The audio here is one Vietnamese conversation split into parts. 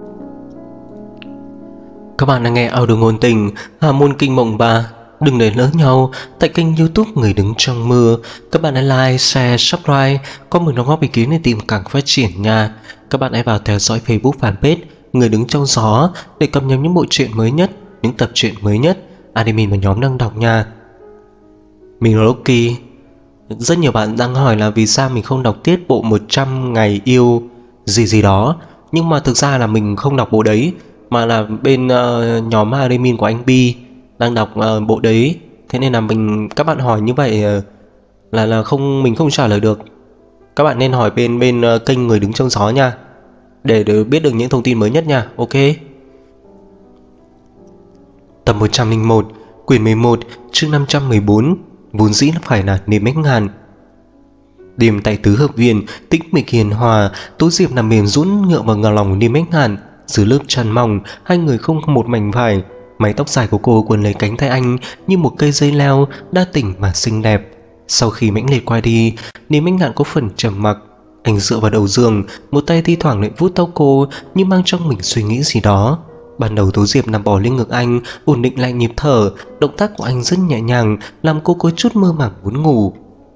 Các bạn đang nghe audio ngôn tình Hà Môn Kinh Mộng 3. Đừng để lỡ nhau tại kênh YouTube Người Đứng Trong Mưa. Các bạn hãy like, share, subscribe, có một đóng góp ý kiến để tìm càng phát triển nha. Các bạn hãy vào theo dõi Facebook fanpage Người Đứng Trong Gió để cập nhật những bộ truyện mới nhất, những tập truyện mới nhất admin và nhóm đang đọc nha. Mình là Loki. Rất nhiều bạn đang hỏi là vì sao mình không đọc tiếp bộ 100 ngày yêu gì đó. Nhưng mà thực ra là mình không đọc bộ đấy, mà là bên nhóm admin của anh Bi đang đọc bộ đấy. Thế nên là các bạn hỏi như vậy là mình không trả lời được. Các bạn nên hỏi bên kênh Người Đứng Trong Gió nha, để biết được những thông tin mới nhất nha. Ok. Tập 101, quyển 11, chương 514. Vốn dĩ phải là niềm ếch ngàn. Đêm tại tứ hợp viện, tĩnh mịch hiền hòa. Tố Diệp nằm mềm rũn ngựa vào ngào lòng niềm ếch ngàn. Dưới lớp chăn mỏng, hai người không một mảnh vải. Mái tóc dài của cô quấn lấy cánh tay anh như một cây dây leo, đa tình mà xinh đẹp. Sau khi mãnh liệt qua đi, niềm ếch ngạn có phần trầm mặc. Anh dựa vào đầu giường, một tay thi thoảng lại vuốt tóc cô như mang trong mình suy nghĩ gì đó. Ban đầu Tố Diệp nằm bò lên ngực anh, ổn định lại nhịp thở. Động tác của anh rất nhẹ nhàng, làm cô có chút mơ màng muốn ngủ.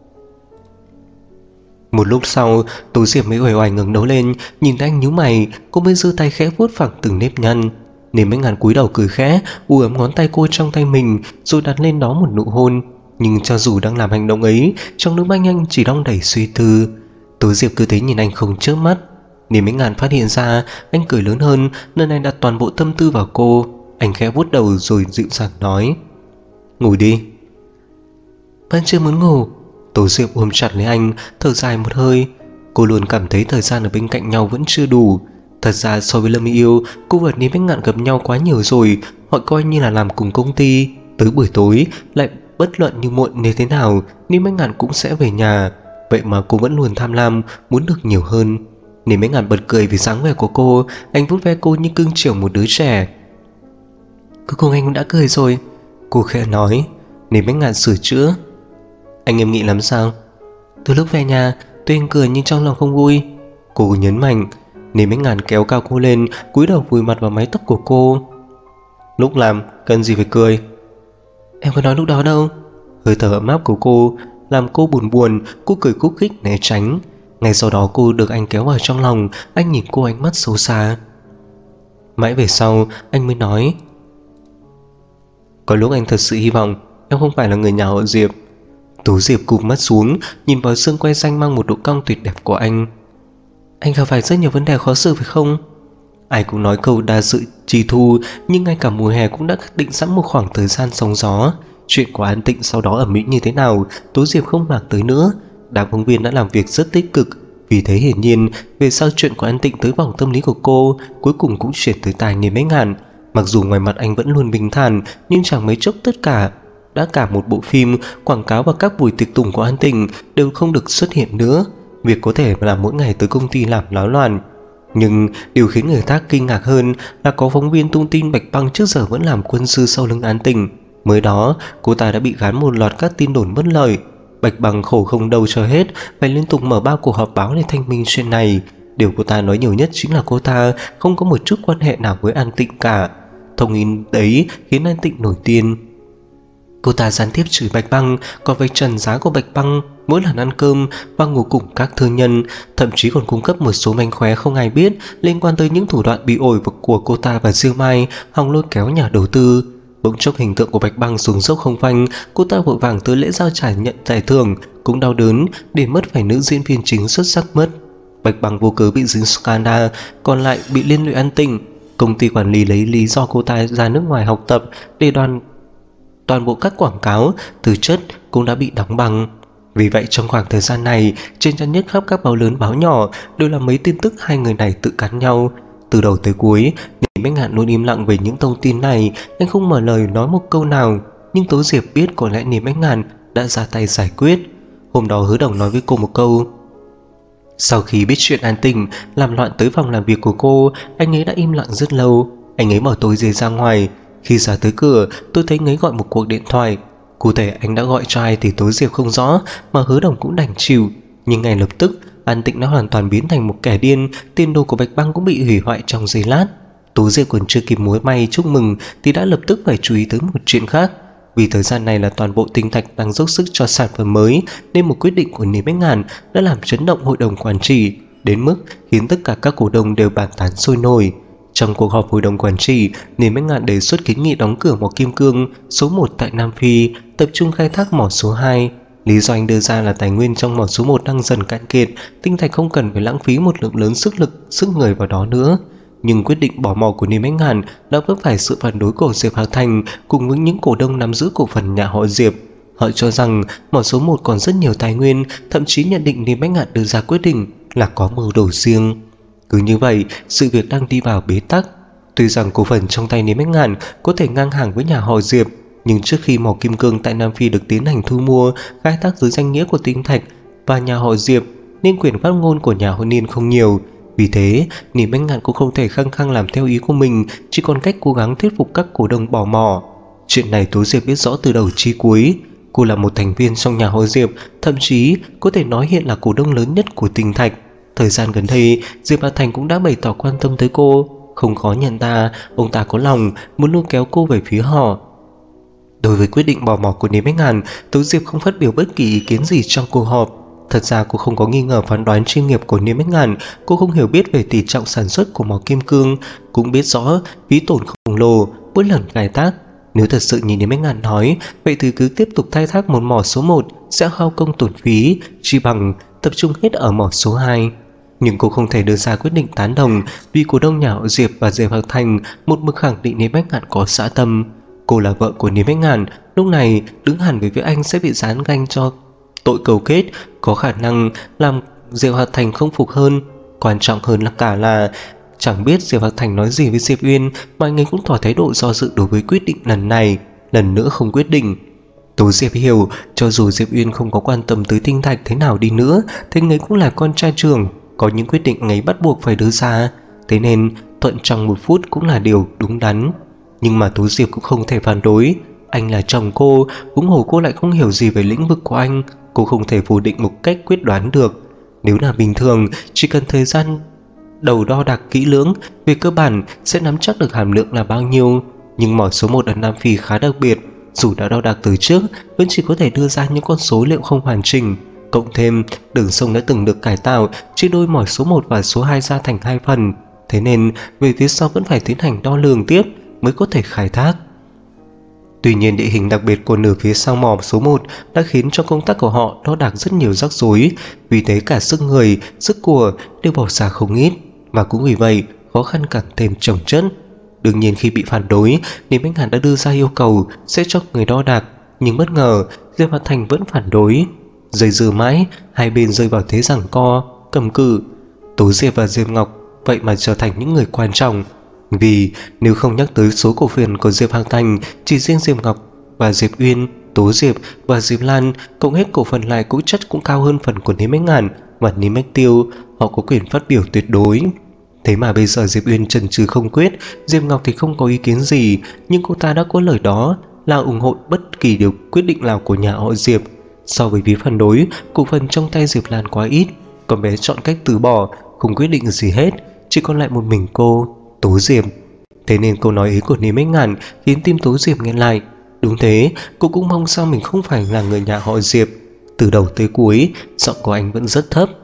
Một lúc sau, Tố Diệp mới uể oải ngẩng đầu lên, nhìn anh nhíu mày. Cô mới giơ tay khẽ vuốt phẳng từng nếp nhăn. Niềm ếch ngàn cúi đầu cười khẽ, ấm ngón tay cô trong tay mình, rồi đặt lên đó một nụ hôn. Nhưng cho dù đang làm hành động ấy, trong nước mắt anh chỉ đong đầy suy tư. Tố Diệp cứ thế nhìn anh không chớp mắt. Niềm ếch ngàn phát hiện ra anh cười lớn hơn, nên anh đặt toàn bộ tâm tư vào cô. Anh khẽ vuốt đầu rồi dịu dàng nói: "Ngủ đi." "Vẫn chưa muốn ngủ." Tố Diệp ôm chặt lấy anh, thở dài một hơi. Cô luôn cảm thấy thời gian ở bên cạnh nhau vẫn chưa đủ. Thật ra so với Lâm Yêu, cô và Niềm ếch ngạn gặp nhau quá nhiều rồi. Họ coi như là làm cùng công ty. Tới buổi tối lại bất luận như muộn như thế nào, Niềm ếch ngạn cũng sẽ về nhà. Vậy mà cô vẫn luôn tham lam, muốn được nhiều hơn. Niềm ếch ngạn bật cười vì dáng vẻ của cô. Anh vuốt ve cô như cưng chiều một đứa trẻ. "Cuối cùng anh cũng đã cười rồi," cô khẽ nói. Niềm ếch ngạn sửa chữa: "Anh nghiêm nghị lắm sao?" "Từ lúc về nhà, tuy anh cười nhưng trong lòng không vui," cô nhấn mạnh. Niềm ếch ngạn kéo cao cô lên, cúi đầu vùi mặt vào mái tóc của cô. "Lúc làm cần gì phải cười?" "Em có nói lúc đó đâu." Hơi thở ấm áp của cô làm cô buồn buồn. Cô cười khúc khích né tránh. Ngay sau đó cô được anh kéo vào trong lòng. Anh nhìn cô ánh mắt xấu xa. Mãi về sau anh mới nói: "Có lúc anh thật sự hy vọng em không phải là người nhà họ Diệp." Tố Diệp cụp mắt xuống, nhìn vào xương quai xanh mang một độ cong tuyệt đẹp của anh. "Anh gặp phải rất nhiều vấn đề khó xử phải không?" Ai cũng nói câu đa sự chi thu, nhưng ngay cả mùa hè cũng đã định sẵn một khoảng thời gian sóng gió. Chuyện của An Tịnh sau đó ở Mỹ như thế nào, Tố Diệp không màng tới nữa. Đám phóng viên đã làm việc rất tích cực. Vì thế hiển nhiên, về sau chuyện của An Tịnh tới vòng tâm lý của cô, cuối cùng cũng chuyển tới tai Niềm ếch ngạn. Mặc dù ngoài mặt anh vẫn luôn bình thản, nhưng chẳng mấy chốc tất cả một bộ phim, quảng cáo và các buổi tiệc tùng của An Tịnh đều không được xuất hiện nữa. Việc có thể là mỗi ngày tới công ty làm náo loạn. Nhưng điều khiến người ta kinh ngạc hơn là có phóng viên tung tin Bạch Băng trước giờ vẫn làm quân sư sau lưng An Tịnh. Mới đó, cô ta đã bị gán một loạt các tin đồn bất lợi. Bạch Băng khổ không đâu cho hết, phải liên tục mở 3 cuộc họp báo để thanh minh chuyện này. Điều cô ta nói nhiều nhất chính là cô ta không có một chút quan hệ nào với An Tịnh cả. Thông tin đấy khiến An Tịnh nổi điên. Cô ta gián tiếp chửi Bạch Băng, còn vạch trần giá của Bạch Băng mỗi lần ăn cơm và ngủ cùng các thương nhân, thậm chí còn cung cấp một số mánh khóe không ai biết liên quan tới những thủ đoạn bị ổi của cô ta và Dương Mai, hòng lôi kéo nhà đầu tư. Bỗng chốc hình tượng của Bạch Băng xuống dốc không phanh. Cô ta vội vàng tới lễ giao trải nhận giải thưởng, cũng đau đớn để mất phải nữ diễn viên chính xuất sắc mất. Bạch Băng vô cớ bị dính scandal, còn lại bị liên lụy An Tịnh. Công ty quản lý lấy lý do cô ta ra nước ngoài học tập để toàn bộ các quảng cáo từ chất cũng đã bị đóng băng. Vì vậy trong khoảng thời gian này, trên trang nhất khắp các báo lớn báo nhỏ đều là mấy tin tức hai người này tự cắn nhau. Từ đầu tới cuối, Niềm ếch ngạn luôn im lặng về những thông tin này. Anh không mở lời nói một câu nào. Nhưng Tố Diệp biết có lẽ Niềm ếch ngạn đã ra tay giải quyết. Hôm đó Hứa Đồng nói với cô một câu: sau khi biết chuyện An Tịnh làm loạn tới phòng làm việc của cô, anh ấy đã im lặng rất lâu. Anh ấy bảo tôi ra ngoài. Khi ra tới cửa, tôi thấy anh ấy gọi một cuộc điện thoại. Cụ thể anh đã gọi cho ai thì Tố Diệp không rõ, mà Hứa Đồng cũng đành chịu. Nhưng ngay lập tức An Tĩnh đã hoàn toàn biến thành một kẻ điên, tiền đồ của Bạch Băng cũng bị hủy hoại trong giây lát. Tú Diệp còn chưa kịp múa may chúc mừng thì đã lập tức phải chú ý tới một chuyện khác. Vì thời gian này là toàn bộ tinh thạch đang dốc sức cho sản phẩm mới, nên một quyết định của Lý Bách Ngàn đã làm chấn động hội đồng quản trị, đến mức khiến tất cả các cổ đông đều bàn tán sôi nổi. Trong cuộc họp hội đồng quản trị, Lý Bách Ngạn đề xuất kiến nghị đóng cửa mỏ kim cương số 1 tại Nam Phi, tập trung khai thác mỏ số 2. Lý do anh đưa ra là tài nguyên trong mỏ số 1 đang dần cạn kiệt, tinh thạch không cần phải lãng phí một lượng lớn sức lực, sức người vào đó nữa. Nhưng quyết định bỏ mỏ của Lý Bách Ngạn đã vấp phải sự phản đối của Diệp Hạc Thành cùng với những cổ đông nắm giữ cổ phần nhà họ Diệp. Họ cho rằng mỏ số 1 còn rất nhiều tài nguyên, thậm chí nhận định Lý Bách Ngạn đưa ra quyết định là có mưu đồ riêng. Cứ như vậy, sự việc đang đi vào bế tắc. Tuy rằng cổ phần trong tay Lý Bách Ngạn có thể ngang hàng với nhà họ Diệp, nhưng trước khi mỏ kim cương tại Nam Phi được tiến hành thu mua, khai thác dưới danh nghĩa của tinh thạch và nhà họ Diệp, nên quyền phát ngôn của nhà họ Niên không nhiều. Vì thế, Lý Bách Ngạn cũng không thể khăng khăng làm theo ý của mình, chỉ còn cách cố gắng thuyết phục các cổ đông bỏ mỏ. Chuyện này Tú Diệp biết rõ từ đầu chí cuối. Cô là một thành viên trong nhà họ Diệp, thậm chí có thể nói hiện là cổ đông lớn nhất của tinh thạch. Thời gian gần đây, Diệp Hạc Thành cũng đã bày tỏ quan tâm tới cô. Không khó nhận ra, ông ta có lòng muốn lôi kéo cô về phía họ. Đối với quyết định bỏ mỏ của Lý Bách Ngạn, Tú Diệp không phát biểu bất kỳ ý kiến gì trong cuộc họp. Thật ra cô không có nghi ngờ phán đoán chuyên nghiệp của Lý Bách Ngạn. Cô không hiểu biết về tỷ trọng sản xuất của mỏ kim cương, cũng biết rõ phí tổn khổng lồ mỗi lần khai thác. Nếu thật sự như Lý Bách Ngạn nói, vậy thì cứ tiếp tục khai thác một mỏ số 1 sẽ hao công tổn phí, chi bằng tập trung hết ở mỏ số 2. Nhưng cô không thể đưa ra quyết định tán đồng, vì cổ đông nhà họ Diệp và Diệp Hạc Thành một mực khẳng định Lý Bách Ngạn có dã tâm. Cô là vợ của Lý Bách Ngạn, lúc này đứng hẳn về phía anh sẽ bị dán ganh cho tội cấu kết, có khả năng làm Diệp Hạc Thành không phục hơn. Quan trọng hơn là cả là chẳng biết Diệp Hạc Thành nói gì với Diệp Uyên mà anh ấy cũng tỏ thái độ do dự đối với quyết định lần này, lần nữa không quyết định. Tú Diệp hiểu, cho dù Diệp Uyên không có quan tâm tới tinh thạch thế nào đi nữa, thì anh ấy cũng là con trai trưởng, có những quyết định anh ấy bắt buộc phải đưa ra, thế nên thuận trong một phút cũng là điều đúng đắn. Nhưng mà Tú Diệp cũng không thể phản đối, anh là chồng cô, huống hồ cô lại không hiểu gì về lĩnh vực của anh, cô không thể phủ định một cách quyết đoán được. Nếu là bình thường, chỉ cần thời gian đầu đo đạc kỹ lưỡng, về cơ bản sẽ nắm chắc được hàm lượng là bao nhiêu. Nhưng mỏ số 1 ở Nam Phi khá đặc biệt, dù đã đo đạc từ trước, vẫn chỉ có thể đưa ra những con số liệu không hoàn chỉnh. Cộng thêm, đường sông đã từng được cải tạo, chia đôi mỏ số 1 và số 2 ra thành 2 phần. Thế nên, về phía sau vẫn phải tiến hành đo lường tiếp mới có thể khai thác. Tuy nhiên, địa hình đặc biệt của nửa phía sau mỏ số 1 đã khiến cho công tác của họ đo đạc rất nhiều rắc rối, vì thế cả sức người, sức của đều bỏ ra không ít, và cũng vì vậy khó khăn càng thêm chồng chất. Đương nhiên khi bị phản đối, Lý Bách Ngạn đã đưa ra yêu cầu sẽ cho người đo đạc, nhưng bất ngờ Diệp Hạc Thành vẫn phản đối. Dây dưa mãi, hai bên rơi vào thế giằng co, cầm cự. Tú Diệp và Diệp Ngọc vậy mà trở thành những người quan trọng. Vì nếu không nhắc tới số cổ phiếu của Diệp Hạc Thành, chỉ riêng Diệp Ngọc và Diệp Uyên, Tố Diệp và Diệp Lan cộng hết cổ phần lại cũng cao hơn phần của Lý Bách Ngạn và Lý Bách Tiêu, họ có quyền phát biểu tuyệt đối. Thế mà bây giờ Diệp Uyên chần chừ không quyết, Diệp Ngọc thì không có ý kiến gì, nhưng cô ta đã có lời đó là ủng hộ bất kỳ điều quyết định nào của nhà họ Diệp. So với phía phản đối, cổ phần trong tay Diệp Lan quá ít, còn bé chọn cách từ bỏ, không quyết định gì hết, chỉ còn lại một mình cô, Tố Diệp. Thế nên câu nói ý của Lý Bách Ngạn khiến tim Tố Diệp nghẹn lại. Đúng thế, cô cũng mong sao mình không phải là người nhà họ Diệp. Từ đầu tới cuối, giọng của anh vẫn rất thấp.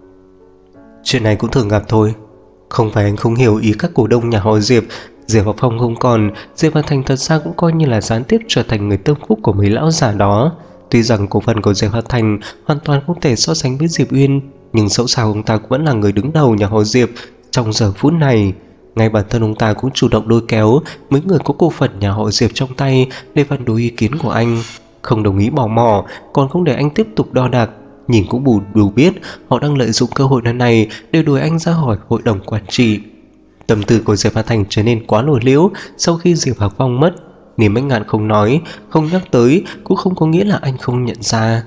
Chuyện này cũng thường gặp thôi. Không phải anh không hiểu ý các cổ đông nhà họ Diệp. Diệp Học Phong không còn, Diệp Hạc Thành thật ra cũng coi như là gián tiếp trở thành người tâm phúc của mấy lão già đó. Tuy rằng cổ phần của Diệp Hạc Thành hoàn toàn không thể so sánh với Diệp Uyên, nhưng dẫu sao ông ta cũng vẫn là người đứng đầu nhà họ Diệp trong giờ phút này. Ngay bản thân ông ta cũng chủ động lôi kéo mấy người có cổ phần nhà họ Diệp trong tay để phản đối ý kiến của anh, không đồng ý bỏ mỏ, còn không để anh tiếp tục đo đạc. Nhìn cũng đủ biết họ đang lợi dụng cơ hội lần này để đuổi anh ra khỏi hội đồng quản trị. Tâm tư của Diệp Hạc Thành trở nên quá lộ liễu sau khi Diệp Hạc Phong mất. Lý Bách Ngạn không nói, không nhắc tới cũng không có nghĩa là anh không nhận ra.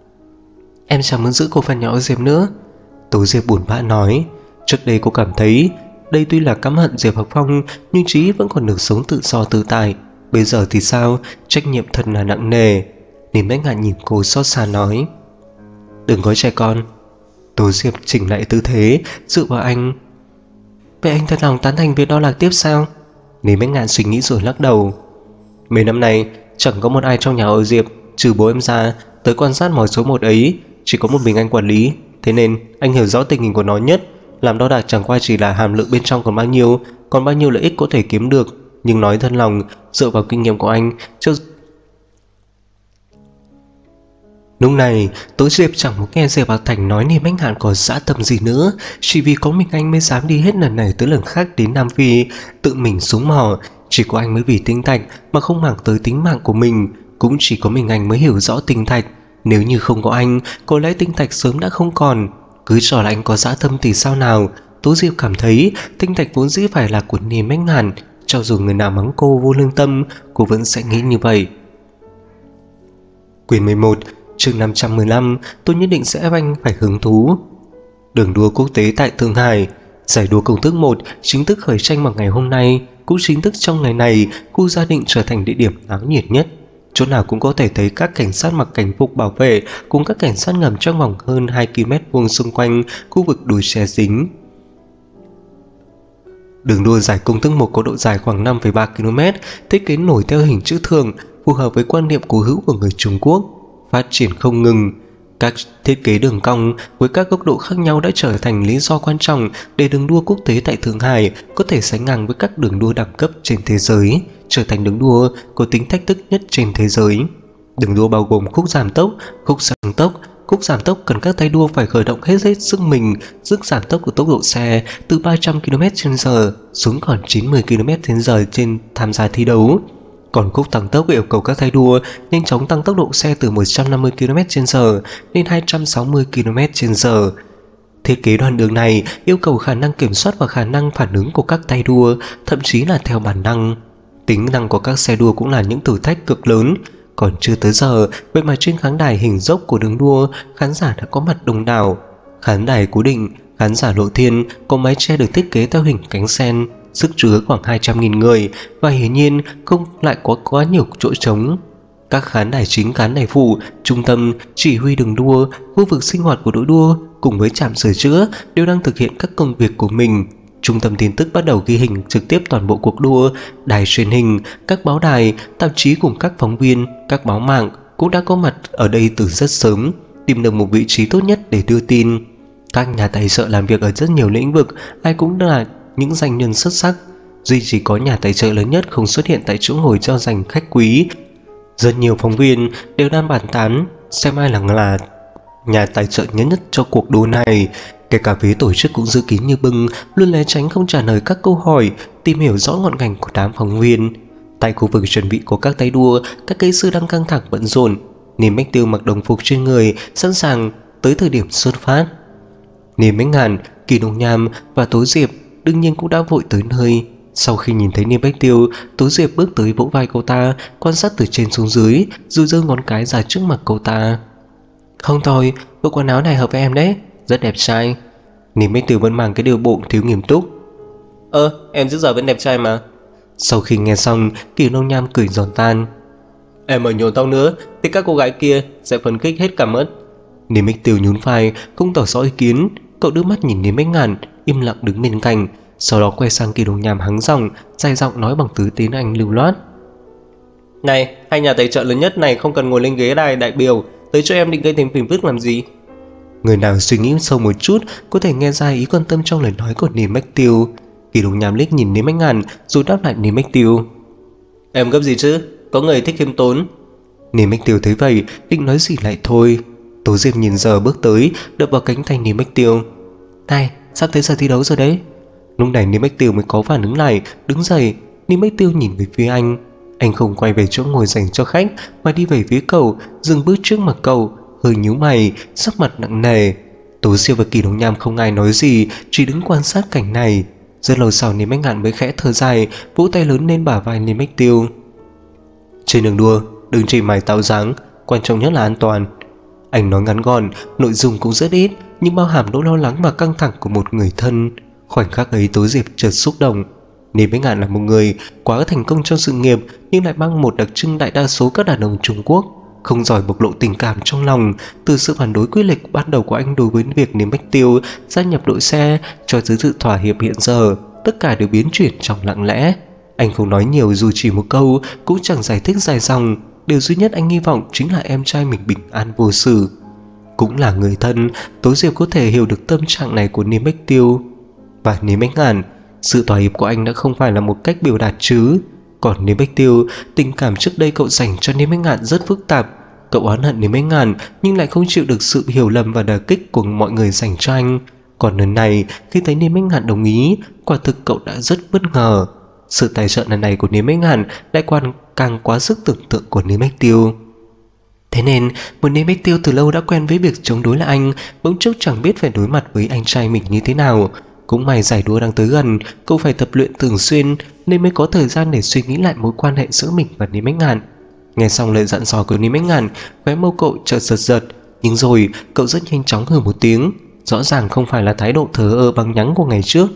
Em chẳng muốn giữ cổ phần nhà họ Diệp nữa, Tố Diệp buồn bã nói. Trước đây cô cảm thấy đây tuy là căm hận Diệp Hạc Phong, nhưng chí vẫn còn được sống tự do tự tại. Bây giờ thì sao, trách nhiệm thật là nặng nề. Lý Bách Ngạn nhìn cô xót xa nói. Đừng có trẻ con. Tố Diệp chỉnh lại tư thế, dựa vào anh. Vậy anh thật lòng tán thành việc đo lạc tiếp sao? Lý Bách Ngạn suy nghĩ rồi lắc đầu. Mấy năm nay chẳng có một ai trong nhà họ Diệp trừ bố em ra tới quan sát mỏ số 1 ấy, chỉ có một mình anh quản lý. Thế nên anh hiểu rõ tình hình của nó nhất. Làm đo đạc chẳng qua chỉ là hàm lượng bên trong còn bao nhiêu lợi ích có thể kiếm được. Nhưng nói thân lòng, dựa vào kinh nghiệm của anh, lúc này Tố Diệp chẳng muốn nghe Diệp Bảo Thành nói Niềm Bách Ngạn có dã tâm gì nữa. Chỉ vì có mình anh mới dám đi hết lần này tới lần khác đến Nam Phi tự mình xuống mỏ. Chỉ có anh mới vì tinh thạch mà không màng tới tính mạng của mình. Cũng chỉ có mình anh mới hiểu rõ tinh thạch. Nếu như không có anh, có lẽ tinh thạch sớm đã không còn. Cứ cho là anh có dã tâm thì sao nào. Tố Diệp cảm thấy tinh thạch vốn dĩ phải là của Niềm Bách Ngạn. Cho dù người nào mắng cô vô lương tâm, cô vẫn sẽ nghĩ như vậy. Quyển 11 chương 515. Tôi nhất định sẽ ép anh phải hứng thú. Đường đua quốc tế tại Thượng Hải. Giải đua công thức 1 chính thức khởi tranh vào ngày hôm nay. Cũng chính thức trong ngày này, khu Gia Định trở thành địa điểm náo nhiệt nhất. Chỗ nào cũng có thể thấy các cảnh sát mặc cảnh phục bảo vệ cùng các cảnh sát ngầm trong vòng hơn 2 km² xung quanh khu vực đồi chè dính. Đường đua giải công thức 1 có độ dài khoảng 5,3 km, thiết kế nổi theo hình chữ thường, phù hợp với quan niệm cố hữu của người Trung Quốc, phát triển không ngừng. Các thiết kế đường cong với các góc độ khác nhau đã trở thành lý do quan trọng để đường đua quốc tế tại Thượng Hải có thể sánh ngang với các đường đua đẳng cấp trên thế giới, trở thành đường đua có tính thách thức nhất trên thế giới. Đường đua bao gồm khúc giảm tốc, khúc tăng tốc. Khúc giảm tốc cần các tay đua phải khởi động hết sức mình, giúp giảm tốc của tốc độ xe từ 300 km/h xuống còn 90 km/h trên tham gia thi đấu. Còn khúc tăng tốc yêu cầu các tay đua nhanh chóng tăng tốc độ xe từ 150 km/h lên 260 km/h. Thiết kế đoạn đường này yêu cầu khả năng kiểm soát và khả năng phản ứng của các tay đua, thậm chí là theo bản năng. Tính năng của các xe đua cũng là những thử thách cực lớn. Còn chưa tới giờ, vậy mà trên khán đài hình dốc của đường đua, khán giả đã có mặt đông đảo. Khán đài cố định, khán giả lộ thiên, có mái che được thiết kế theo hình cánh sen, sức chứa khoảng 200.000 người và hiển nhiên không lại có quá nhiều chỗ trống. Các khán đài chính, khán đài phụ, trung tâm, chỉ huy đường đua, khu vực sinh hoạt của đội đua cùng với trạm sửa chữa đều đang thực hiện các công việc của mình. Trung tâm tin tức bắt đầu ghi hình trực tiếp toàn bộ cuộc đua. Đài truyền hình, các báo đài, tạp chí cùng các phóng viên, các báo mạng cũng đã có mặt ở đây từ rất sớm, tìm được một vị trí tốt nhất để đưa tin. Các nhà tài trợ làm việc ở rất nhiều lĩnh vực, ai cũng là những doanh nhân xuất sắc. Duy chỉ có nhà tài trợ lớn nhất không xuất hiện tại chỗ ngồi cho dành khách quý. Rất nhiều phóng viên đều đang bàn tán xem ai là nhà tài trợ nhất cho cuộc đua này. Kể cả phía tổ chức cũng giữ kín như bưng, luôn né tránh không trả lời các câu hỏi, tìm hiểu rõ ngọn ngành của đám phóng viên. Tại khu vực chuẩn bị của các tay đua, các kỹ sư đang căng thẳng bận rộn. Niềm Bách Tiêu mặc đồng phục trên người, sẵn sàng tới thời điểm xuất phát. Niềm Bách Ngạn, Kỳ Đông Nham và Tố Diệp đương nhiên cũng đã vội tới nơi. Sau khi nhìn thấy Niềm Bách Tiêu, Tố Diệp bước tới vỗ vai cô ta, quan sát từ trên xuống dưới, rồi giơ ngón cái ra trước mặt cô ta. Không thôi, bộ quần áo này hợp với em đấy, rất đẹp trai. Niềm Bách Tiêu vẫn mang cái điều bộ thiếu nghiêm túc. Em trước giờ vẫn đẹp trai mà. Sau khi nghe xong, Kỳ Đông Nham cười giòn tan. Em ở nhiều tao nữa thì các cô gái kia sẽ phấn khích hết cả mất. Niềm Bách Tiêu nhún vai, không tỏ rõ ý kiến. Cậu đưa mắt nhìn Niềm Bách Ngạn, im lặng đứng bên cạnh. Sau đó quay sang Kỳ Đông Nham hắng giọng, dài giọng nói bằng thứ tiếng Anh lưu loát. Này, hai nhà tài trợ lớn nhất này không cần ngồi lên ghế đài đại biểu, tới cho em định gây thêm phiền phức làm gì? Người nào suy nghĩ sâu một chút có thể nghe ra ý quan tâm trong lời nói của Niềm Bách Tiêu. Kỳ Đông Nham liếc nhìn Niềm Bách Ngạn rồi đáp lại Niềm Bách Tiêu. Em gấp gì chứ, có người thích khiêm tốn. Niềm Bách Tiêu thấy vậy định nói gì lại thôi. Tố Diệp nhìn giờ bước tới, đập vào cánh tay Niềm Bách Tiêu. Này, sắp tới giờ thi đấu rồi đấy. Lúc này Niềm Bách Tiêu mới có phản ứng lại, đứng dậy. Niềm Bách Tiêu nhìn về phía anh. Anh không quay về chỗ ngồi dành cho khách mà đi về phía cậu, dừng bước trước mặt cậu, hơi nhíu mày, sắc mặt nặng nề. Tố Diệp và Kỳ Đông Nham không ai nói gì, chỉ đứng quan sát cảnh này. Rất lâu sau Niềm Bách Ngạn mới khẽ thở dài, vỗ tay lớn lên bả vai Niềm Bách Tiêu. Trên đường đua, đừng chỉ mải tạo dáng, quan trọng nhất là an toàn. Anh nói ngắn gọn, nội dung cũng rất ít, nhưng bao hàm nỗi lo lắng và căng thẳng của một người thân. Khoảnh khắc ấy Tố Diệp chợt xúc động. Niềm Bách Ngạn là một người quá thành công trong sự nghiệp, nhưng lại mang một đặc trưng đại đa số các đàn ông Trung Quốc. không giỏi bộc lộ tình cảm trong lòng. Từ sự phản đối quyết liệt ban đầu của anh đối với việc Niêm Bách Tiêu gia nhập đội xe cho tới sự thỏa hiệp hiện giờ, tất cả đều biến chuyển trong lặng lẽ. Anh không nói nhiều, dù chỉ một câu, cũng chẳng giải thích dài dòng. Điều duy nhất anh hy vọng chính là em trai mình bình an vô sự. Cũng là người thân, Tố Diệp có thể hiểu được tâm trạng này của Niêm Bách Tiêu. Và Niêm Bách Ngạn, sự thỏa hiệp của anh đã không phải là một cách biểu đạt chứ. Còn Niêm Bách Tiêu, tình cảm trước đây cậu dành cho Niêm Bách Ngạn rất phức tạp. Cậu oán hận Niêm Bách Ngạn nhưng lại không chịu được sự hiểu lầm và đả kích của mọi người dành cho anh. Còn lần này, khi thấy Niêm Bách Ngạn đồng ý, quả thực cậu đã rất bất ngờ. Sự tài trợ lần này của Niêm Bách Ngạn lại càng quá sức tưởng tượng của Niêm Bách Tiêu. Thế nên, một Niêm Bách Tiêu từ lâu đã quen với việc chống đối lại anh, bỗng chốc chẳng biết phải đối mặt với anh trai mình như thế nào. Cũng may giải đua đang tới gần, cậu phải tập luyện thường xuyên nên mới có thời gian để suy nghĩ lại mối quan hệ giữa mình và Niêm Bách Ngạn. Nghe xong lời dặn dò của Niêm Bách Ngạn, khóe môi cậu chợt giật giật, nhưng rồi cậu rất nhanh chóng hừ một tiếng. Rõ ràng không phải là thái độ thờ ơ bằng nhắng của ngày trước.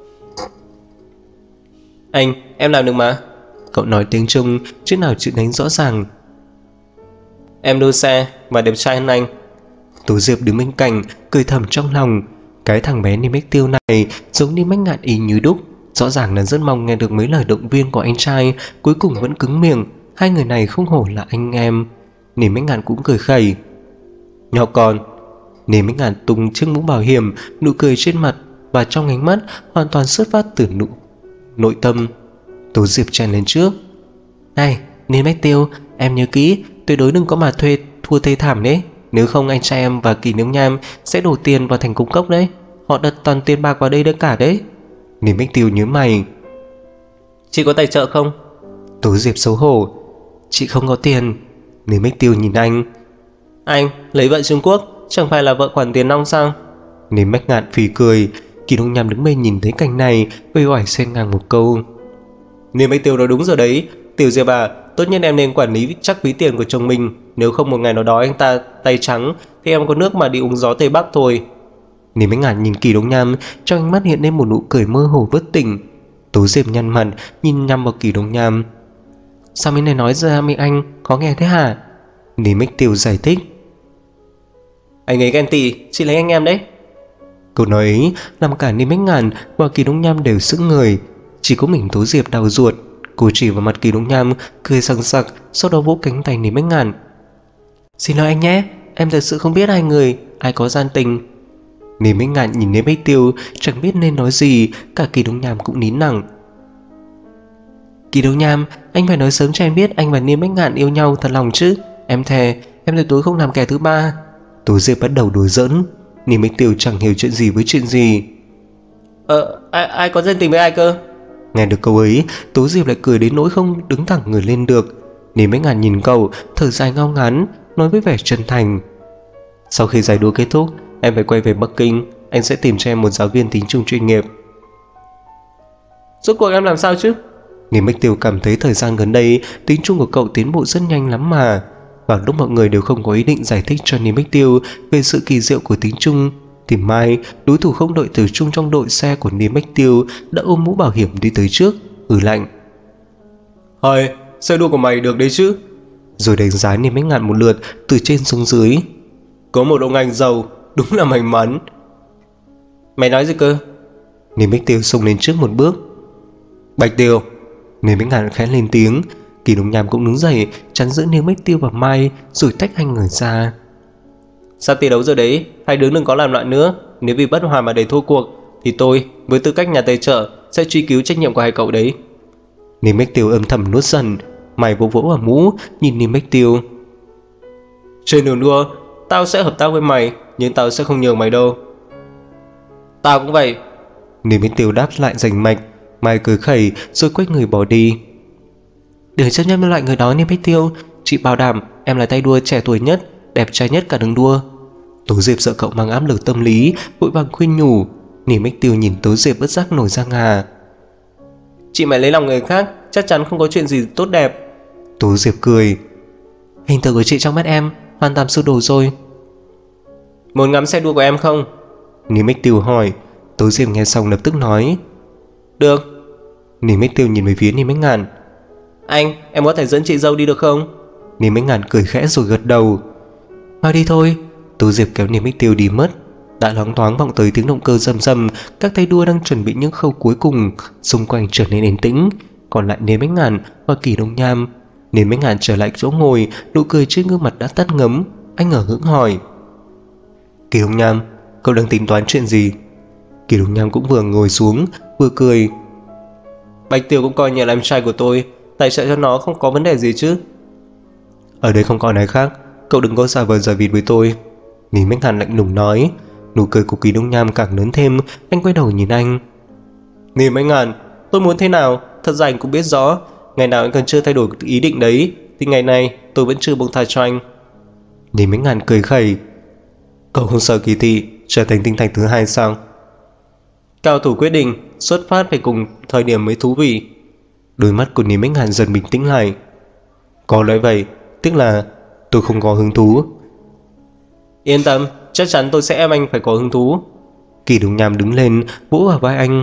Anh, em làm được mà. Cậu nói tiếng Trung, chứ nào chữ đánh rõ ràng. Em đua xe và đẹp trai hơn anh. Tố Diệp đứng bên cạnh, cười thầm trong lòng. Cái thằng bé Niêm Bách Tiêu này giống Niêm Bách Ngạn y như đúc. Rõ ràng là rất mong nghe được mấy lời động viên của anh trai, cuối cùng vẫn cứng miệng. Hai người này không hổ là anh em. Niêm Bách Ngạn cũng cười khẩy. Nhỏ con. Niêm Bách Ngạn tung chiếc mũ bảo hiểm, nụ cười trên mặt và trong ánh mắt hoàn toàn xuất phát từ nội tâm. Tố Diệp chen lên trước. Này, Niêm Bách Tiêu, em nhớ kỹ, tuyệt đối đừng có mà thua thê thảm đấy. Nếu không anh trai em và Kỳ Nướng Nham sẽ đổ tiền vào thành cung cốc đấy. Họ đặt toàn tiền bạc vào đây nữa cả đấy. Niêm Bách Tiêu nhớ mày. Chị có tài trợ không? Tố Diệp xấu hổ. Chị không có tiền. Niêm Bách Tiêu nhìn anh. Anh lấy vợ Trung Quốc, chẳng phải là vợ khoản tiền nong sao? Niêm Bách Ngạn phì cười. Kỳ Nướng Nham đứng bên nhìn thấy cảnh này, uể oải xen ngang một câu. Niêm Bách Tiêu nói đúng rồi đấy. Tiểu Diệp à, tốt nhất em nên quản lý chắc ví tiền của chồng mình. Nếu không một ngày nào đó anh ta tay trắng thì em có nước mà đi uống gió Tây Bắc thôi. Niêm Bách Ngạn nhìn Kỳ Đống Nham, trong ánh mắt hiện lên một nụ cười mơ hồ bất tỉnh. Tố Diệp nhăn mặt nhìn nhăm vào Kỳ Đống Nham. Sao mấy này nói ra miệng anh khó nghe thế hả? Niêm Bách Tiêu giải thích. Anh ấy ghen tị, chị lấy anh em đấy. Câu nói ấy làm cả Niêm Bách Ngạn và Kỳ Đống Nham đều sững người. Chỉ có mình Tố Diệp đau ruột. Cô chỉ vào mặt Kỳ Đống Nham, cười sằng sặc, sau đó vỗ cánh tay Niêm Bách Ngạn. Xin lỗi anh nhé, em thật sự không biết hai người ai có gian tình. Niêm Bách Ngạn nhìn Niêm Bách Tiêu, chẳng biết nên nói gì. Cả Kỳ Đống Nham cũng nín nặng. Kỳ Đống Nham, anh phải nói sớm cho em biết anh và Niêm Bách Ngạn yêu nhau thật lòng chứ. Em thề, em tuyệt đối không làm kẻ thứ ba. Tố Diệp bắt đầu đùa giỡn. Niêm Bách Tiêu chẳng hiểu chuyện gì với chuyện gì. Ai có dân tình với ai cơ? Nghe được câu ấy, Tố Diệp lại cười đến nỗi không đứng thẳng người lên được. Niêm Bách Ngạn nhìn cậu, thở dài ngao ngán, nói với vẻ chân thành. Sau khi giải đua kết thúc, em phải quay về Bắc Kinh. Anh sẽ tìm cho em một giáo viên tiếng Trung chuyên nghiệp. Rốt cuộc em làm sao chứ? Niêm Bách Tiêu cảm thấy thời gian gần đây tiếng Trung của cậu tiến bộ rất nhanh lắm mà. Và lúc mọi người đều không có ý định giải thích cho Niêm Bách Tiêu về sự kỳ diệu của tiếng Trung, thì mai đối thủ không đội tử trung trong đội xe của Niêm Bách Tiêu đã ôm mũ bảo hiểm đi tới trước, lạnh. Hơi, xe đua của mày được đấy chứ? Rồi đánh giá Niêm Bách Ngạn một lượt từ trên xuống dưới. Có một ông anh giàu, đúng là may mắn. Mày nói gì cơ? Niêm Bách Tiêu xông lên trước một bước. Bạch Tiêu. Niêm Bách Ngạn khẽ lên tiếng. Kỳ Đống Nham cũng đứng dậy, chắn giữa Niêm Bách Tiêu và Mai, rồi tách hai người ra. Sắp thi đấu rồi đấy, hai đứa đừng có làm loạn nữa. Nếu vì bất hòa mà để thua cuộc thì tôi, với tư cách nhà tài trợ, sẽ truy cứu trách nhiệm của hai cậu đấy. Niêm Bách Tiêu âm thầm nuốt dần. Mày vỗ vỗ vào mũ, nhìn Niêm Bách Tiêu. Trên đường đua, tao sẽ hợp tác với mày, nhưng tao sẽ không nhường mày đâu. Tao cũng vậy. Niêm Bách Tiêu đáp lại rành mạch. Mai cười khẩy rồi quay người bỏ đi. Đừng chấp nhận với loại người đó Niêm Bách Tiêu. Chị bảo đảm em là tay đua trẻ tuổi nhất, đẹp trai nhất cả đường đua. Tố Diệp sợ cậu mang áp lực tâm lý, vội vàng khuyên nhủ. Niêm Bách Tiêu nhìn Tố Diệp bất giác nổi da gà. Chị mày lấy lòng người khác, chắc chắn không có chuyện gì tốt đẹp. Tố Diệp cười. Hình tượng của chị trong mắt em hoàn toàn sụp đổ rồi. Muốn ngắm xe đua của em không? Niêm Bách Tiêu hỏi. Tố Diệp nghe xong lập tức nói. Được. Niêm Bách Tiêu nhìn về phía Niêm Bách Ngạn. Anh, em có thể dẫn chị dâu đi được không? Niêm Bách Ngạn cười khẽ rồi gật đầu. Mau đi thôi. Tú Diệp kéo Niêm Bách Tiêu đi mất. Đã loáng thoáng vọng tới tiếng động cơ rầm rầm, các tay đua đang chuẩn bị những khâu cuối cùng. Xung quanh trở nên yên tĩnh, còn lại Niêm Bách Ngạn và Kỳ Đông Nham. Niêm Bách Ngạn trở lại chỗ ngồi, nụ cười trên gương mặt đã tắt ngấm. Anh ở hững hỏi: Kỳ Đông Nham, cậu đang tính toán chuyện gì? Kỳ Đông Nham cũng vừa ngồi xuống vừa cười: Bạch Tiêu cũng coi như là em trai của tôi, tài trợ cho nó không có vấn đề gì chứ? Ở đây không còn ai khác, cậu đừng có giả vờ giả vịt với tôi. Niêm Bách Ngạn lạnh lùng nói. Nụ cười của Kỳ Đông Nham càng lớn thêm. Anh quay đầu nhìn anh: Niêm Bách Ngạn, tôi muốn thế nào thật ra anh cũng biết rõ. Ngày nào anh còn chưa thay đổi ý định đấy, thì ngày này tôi vẫn chưa buông tha cho anh. Niêm Bách Ngạn cười khẩy: Cậu không sợ kỳ thị trở thành tinh thành thứ hai sao? Cao thủ quyết định xuất phát phải cùng thời điểm mới thú vị. Đôi mắt của Niêm Bách Ngạn dần bình tĩnh lại. Có lẽ vậy, tức là tôi không có hứng thú. Yên tâm, chắc chắn tôi sẽ ép anh phải có hứng thú. Kỳ Đông Nham đứng lên vỗ vào vai anh: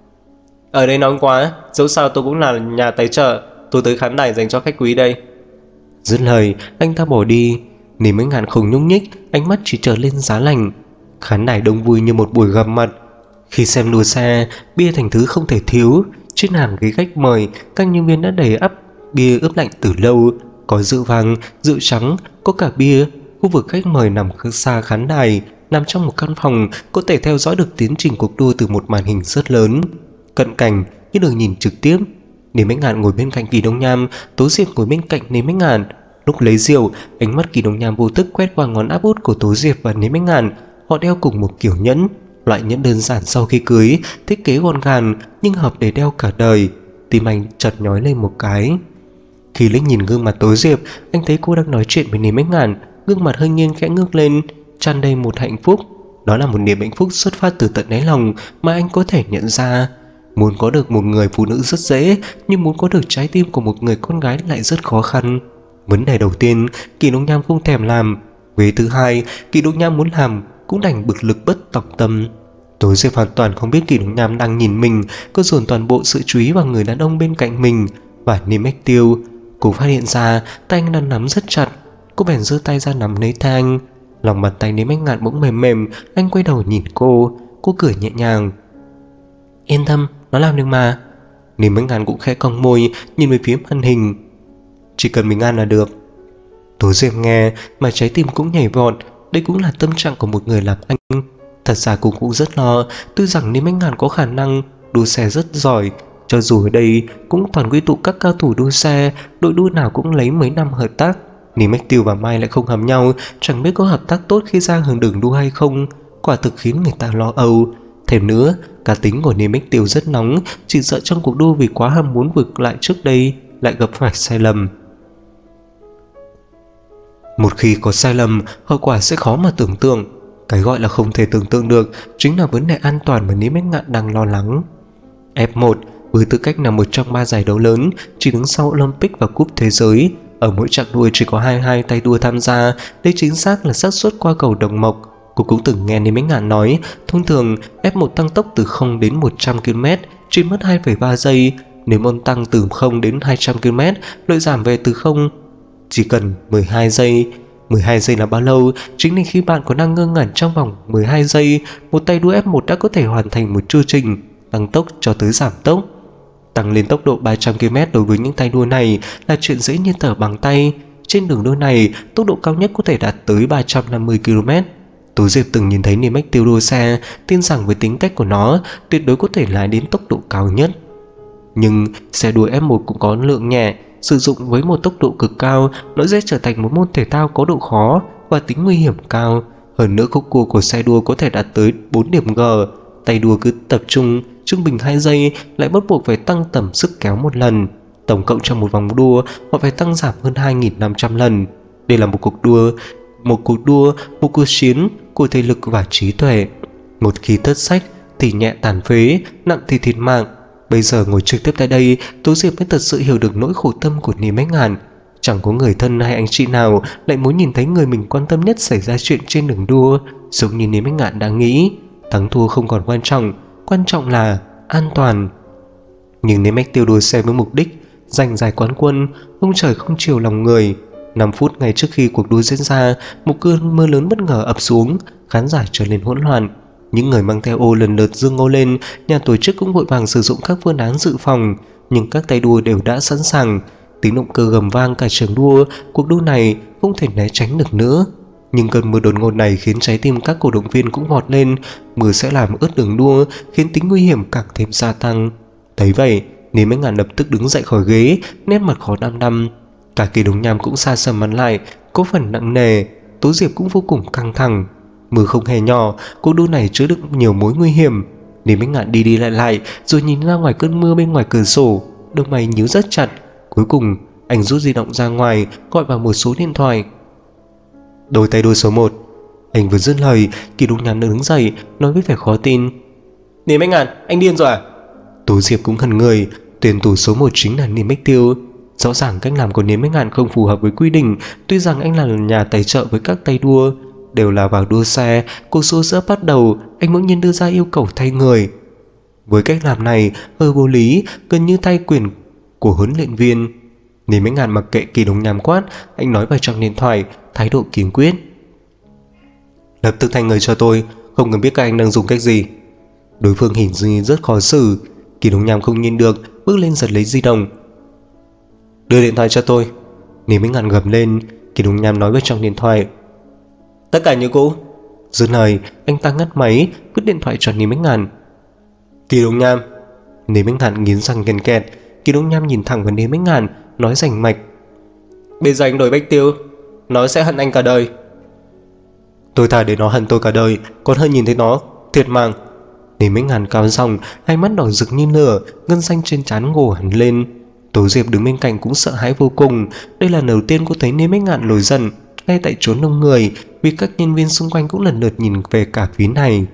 Ở đây nóng quá, dẫu sao tôi cũng là nhà tài trợ, tôi tới khán đài dành cho khách quý đây. Dứt lời, anh ta bỏ đi. Niêm Bách Ngạn không nhúc nhích, ánh mắt chỉ trở lên giá lạnh. Khán đài đông vui như một buổi gặp mặt. Khi xem đua xe, bia thành thứ không thể thiếu. Trên hàng ghế khách mời, các nhân viên đã đầy ắp bia ướp lạnh từ lâu. Có rượu vang, rượu trắng, có cả bia. Khu vực khách mời nằm xa khán đài, nằm trong một căn phòng, có thể theo dõi được tiến trình cuộc đua từ một màn hình rất lớn. Cận cảnh như được nhìn trực tiếp. Niêm Bách Ngạn ngồi bên cạnh Kỳ Đông Nham, Tố Diệp ngồi bên cạnh Niêm Bách Ngạn. Lúc lấy rượu, ánh mắt Kỳ Đông Nham vô thức quét qua ngón áp út của Tố Diệp và Niêm Bách Ngạn. Họ đeo cùng một kiểu nhẫn, loại nhẫn đơn giản sau khi cưới, thiết kế gọn gàng nhưng hợp để đeo cả đời. Tim anh chợt nhói lên một cái. Khi liếc nhìn gương mặt Tố Diệp, anh thấy cô đang nói chuyện với Niêm Bách Ngạn, gương mặt hơi nghiêng khẽ ngước lên, tràn đầy một hạnh phúc. Đó là một niềm hạnh phúc xuất phát từ tận đáy lòng mà anh có thể nhận ra. Muốn có được một người phụ nữ rất dễ, nhưng muốn có được trái tim của một người con gái lại rất khó khăn. Vấn đề đầu tiên, Kỳ Đông Nham không thèm làm. Vế thứ hai, Kỳ Đông Nham muốn làm cũng đành bực lực bất tòng tâm. Tố Diệp hoàn toàn không biết Kỳ Đông Nham đang nhìn mình, cô dồn toàn bộ sự chú ý vào người đàn ông bên cạnh mình. Và Niêm Bách Tiêu, cô phát hiện ra tay anh đang nắm rất chặt. Cô bèn giơ tay ra nắm lấy tay anh. Lòng bàn tay Niêm Bách Ngạn bỗng mềm mềm. Anh quay đầu nhìn cô cười nhẹ nhàng: Yên tâm, nó làm được mà. Niêm Bách Ngạn cũng khẽ cong môi nhìn về phía màn hình: Chỉ cần mình ăn là được. Tố Diệp nghe mà trái tim cũng nhảy vọt. Đây cũng là tâm trạng của một người làm anh. Thật ra cô cũng rất lo. Tuy rằng Niêm Bách Ngạn có khả năng đua xe rất giỏi, cho dù ở đây cũng toàn quy tụ các cao thủ đua xe, đội đua nào cũng lấy mấy năm hợp tác. Niêm Bách Tiêu và Mai lại không hợp nhau, chẳng biết có hợp tác tốt khi ra hướng đường đua hay không. Quả thực khiến người ta lo âu. Thêm nữa, cá tính của Niêm Bách Tiêu rất nóng, chỉ sợ trong cuộc đua vì quá ham muốn vượt lại trước đây lại gặp phải sai lầm. Một khi có sai lầm, hậu quả sẽ khó mà tưởng tượng. Cái gọi là không thể tưởng tượng được chính là vấn đề an toàn mà Niêm Bách Ngạn đang lo lắng. F1 với tư cách là một trong 3 giải đấu lớn, chỉ đứng sau Olympic và Cúp Thế giới. Ở mỗi chặng đua chỉ có 22 tay đua tham gia. Đây chính xác là xác suất qua cầu đồng mộc. Cô cũng từng nghe Niêm Bách Ngạn nói, thông thường F1 tăng tốc từ 0 đến 100 km chỉ mất 2,3 giây. Nếu môn tăng từ 0 đến 200 km, đội giảm về từ 0 chỉ cần 12 giây. 12 giây là bao lâu? Chính là khi bạn còn đang ngơ ngẩn trong vòng 12 giây, một tay đua F1 đã có thể hoàn thành một chương trình tăng tốc cho tới giảm tốc. Tăng lên tốc độ 300 km đối với những tay đua này là chuyện dễ như trở bàn tay. Trên đường đua này, tốc độ cao nhất có thể đạt tới 350 km. Tố Diệp từng nhìn thấy Niêm Bách Tiêu đua xe, tin rằng với tính cách của nó, tuyệt đối có thể lái đến tốc độ cao nhất. Nhưng xe đua F1 cũng có lượng nhẹ, sử dụng với một tốc độ cực cao, nó sẽ trở thành một môn thể thao có độ khó và tính nguy hiểm cao. Hơn nữa, khúc cua của xe đua có thể đạt tới 4 điểm G. Tay đua cứ tập trung trung bình 2 giây lại bắt buộc phải tăng tầm sức kéo một lần. Tổng cộng trong một vòng đua, họ phải tăng giảm hơn 2.500 lần. Đây là một cuộc đua, một cuộc chiến của thể lực và trí tuệ. Một khi thất sách thì nhẹ tàn phế, nặng thì thiệt mạng. Bây giờ ngồi trực tiếp tại đây, Tố Diệp mới thật sự hiểu được nỗi khổ tâm của Niêm Bách Ngạn. Chẳng có người thân hay anh chị nào lại muốn nhìn thấy người mình quan tâm nhất xảy ra chuyện trên đường đua. Giống như Niêm Bách Ngạn đang nghĩ, thắng thua không còn quan trọng là an toàn. Nhưng Niêm Bách Tiêu đua xe với mục đích giành giải quán quân, ông trời không chiều lòng người. 5 phút ngay trước khi cuộc đua diễn ra, một cơn mưa lớn bất ngờ ập xuống, khán giả trở nên hỗn loạn. Những người mang theo ô lần lượt giương ô lên, nhà tổ chức cũng vội vàng sử dụng các phương án dự phòng, nhưng các tay đua đều đã sẵn sàng. Tiếng động cơ gầm vang cả trường đua, cuộc đua này không thể né tránh được nữa. Nhưng cơn mưa đột ngột này khiến trái tim các cổ động viên cũng vọt lên. Mưa sẽ làm ướt đường đua, khiến tính nguy hiểm càng thêm gia tăng. Thấy vậy, Lý Mấy Ngàn lập tức đứng dậy khỏi ghế, nét mặt khó đăm đăm. Cả Kỳ Đồng Nham cũng xa sầm mặt lại, có phần nặng nề. Tố Diệp cũng vô cùng căng thẳng. Mưa không hề nhỏ, cuộc đua này chứa đựng nhiều mối nguy hiểm. Lý Mấy Ngạn đi đi lại, rồi nhìn ra ngoài cơn mưa bên ngoài cửa sổ, đôi mày nhíu rất chặt. Cuối cùng, anh rút di động ra ngoài, gọi vào một số điện thoại. Đôi tay đua số 1. Anh vừa dứt lời, Kỳ Đồng Nham đứng dậy, nói với vẻ khó tin. Lý Mấy Ngạn, anh điên rồi à? Tố Diệp cũng ngẩn người, tuyển thủ số 1 chính là Niêm Bách Tiêu. Rõ ràng cách làm của Niêm Bách Ngạn không phù hợp với quy định. Tuy rằng anh là nhà tài trợ với các tay đua, đều là vào đua xe, cuộc số giữa bắt đầu, anh bỗng nhiên đưa ra yêu cầu thay người. Với cách làm này hơi vô lý, gần như thay quyền của huấn luyện viên. Niêm Bách Ngạn mặc kệ Kỳ Đồng Nham quát, anh nói vào trong điện thoại, thái độ kiên quyết. Lập tức thay người cho tôi, không cần biết các anh đang dùng cách gì. Đối phương hình như rất khó xử. Kỳ Đồng Nham không nhìn được, bước lên giật lấy di động. Đưa điện thoại cho tôi. Niêm Bách Ngạn gầm lên. Kỳ Đồng Nham nói vào trong điện thoại. Tất cả như cũ. Dứt lời, anh ta ngắt máy, vứt điện thoại cho Niêm Bách Ngạn. Kỳ Đồng Nham. Niêm Bách Ngạn nghiến răng ken kẹt. Kỳ Đồng Nham nhìn thẳng vào Niêm Bách Ngạn, nói rành mạch. Bây giờ anh đổi Bách Tiêu, nó sẽ hận anh cả đời. Tôi thà để nó hận tôi cả đời, còn hơn nhìn thấy nó thiệt mạng. Niêm Bách Ngạn cao giọng, hai mắt đỏ rực như lửa, gân xanh trên trán gồ hẳn lên. Tố Diệp đứng bên cạnh cũng sợ hãi vô cùng. Đây là lần đầu tiên cô thấy Niêm Bách Ngạn nổi giận ngay tại chỗ đông người, vì các nhân viên xung quanh cũng lần lượt nhìn về cả phía này.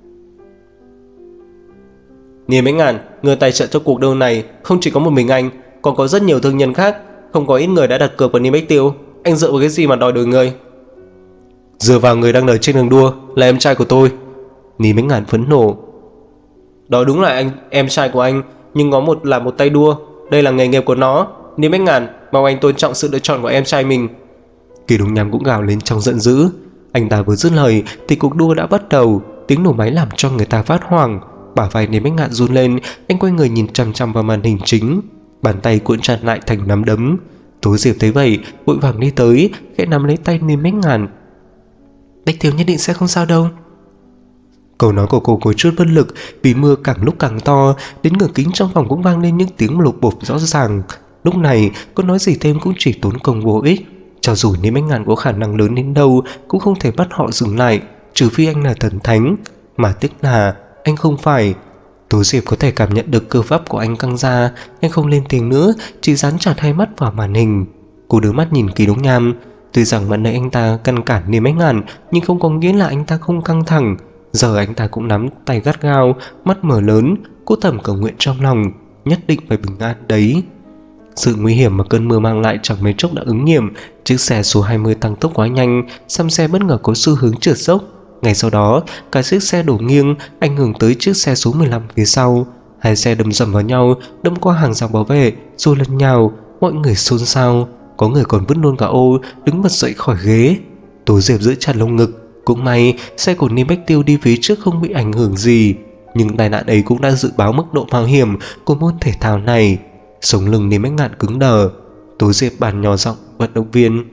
Niêm Bách Ngạn, người tài trợ cho cuộc đua này không chỉ có một mình anh, còn có rất nhiều thương nhân khác. Không có ít người đã đặt cược vào Niêm Bách Tiêu. Anh dựa vào cái gì mà đòi đổi người? Dựa vào người đang đợi trên đường đua, là em trai của tôi. Niêm Bách Ngạn phẫn nộ. Đó đúng là em trai của anh, nhưng có một tay đua, đây là nghề nghiệp của nó. Niêm Bách Ngạn, mong anh tôn trọng sự lựa chọn của em trai mình. Kỳ Đồng Nham cũng gào lên trong giận dữ. Anh ta vừa dứt lời thì cuộc đua đã bắt đầu, tiếng nổ máy làm cho người ta phát hoảng. Bả vai Niêm Bách Ngạn run lên, anh quay người nhìn chằm chằm vào màn hình chính, bàn tay cuộn chặt lại thành nắm đấm. Tố Diệp thấy vậy, vội vàng đi tới, khẽ nắm lấy tay Niêm Bách Ngạn. Bách Tiêu nhất định sẽ không sao đâu. Câu nói của cô có chút bất lực, vì mưa càng lúc càng to, đến cửa kính trong phòng cũng vang lên những tiếng lục bộp rõ ràng. Lúc này cô nói gì thêm cũng chỉ tốn công vô ích. Cho dù Niêm Bách Ngạn có khả năng lớn đến đâu cũng không thể bắt họ dừng lại, trừ phi anh là thần thánh. Mà tiếc là anh không phải. Tố Diệp có thể cảm nhận được cơ bắp của anh căng ra. Anh không lên tiếng nữa, chỉ dán chặt hai mắt vào màn hình. Cô đưa mắt nhìn Kỳ Đồng Nham. Tuy rằng ban nãy anh ta ngăn cản Niêm Bách Ngạn, nhưng không có nghĩa là anh ta không căng thẳng. Giờ anh ta cũng nắm tay gắt gao, mắt mở lớn. Cô thầm cầu nguyện trong lòng, nhất định phải bình an đấy. Sự nguy hiểm mà cơn mưa mang lại chẳng mấy chốc đã ứng nghiệm. Chiếc xe số 20 tăng tốc quá nhanh, xăm xe bất ngờ có xu hướng trượt dốc. Ngay sau đó, cả chiếc xe đổ nghiêng, ảnh hưởng tới chiếc xe số 15 phía sau. Hai xe đâm dầm vào nhau, đâm qua hàng rào bảo vệ, rồi lẫn nhau. Mọi người xôn xao, có người còn vứt luôn cả ô, đứng bật dậy khỏi ghế. Tố Diệp giữ chặt lồng ngực. Cũng may xe của Niêm Bách Tiêu đi phía trước không bị ảnh hưởng gì, nhưng tai nạn ấy cũng đã dự báo mức độ mạo hiểm của môn thể thao này. Sống lưng Niêm Bách Ngạn cứng đờ. Tố Diệp bàn nhỏ giọng vận động viên.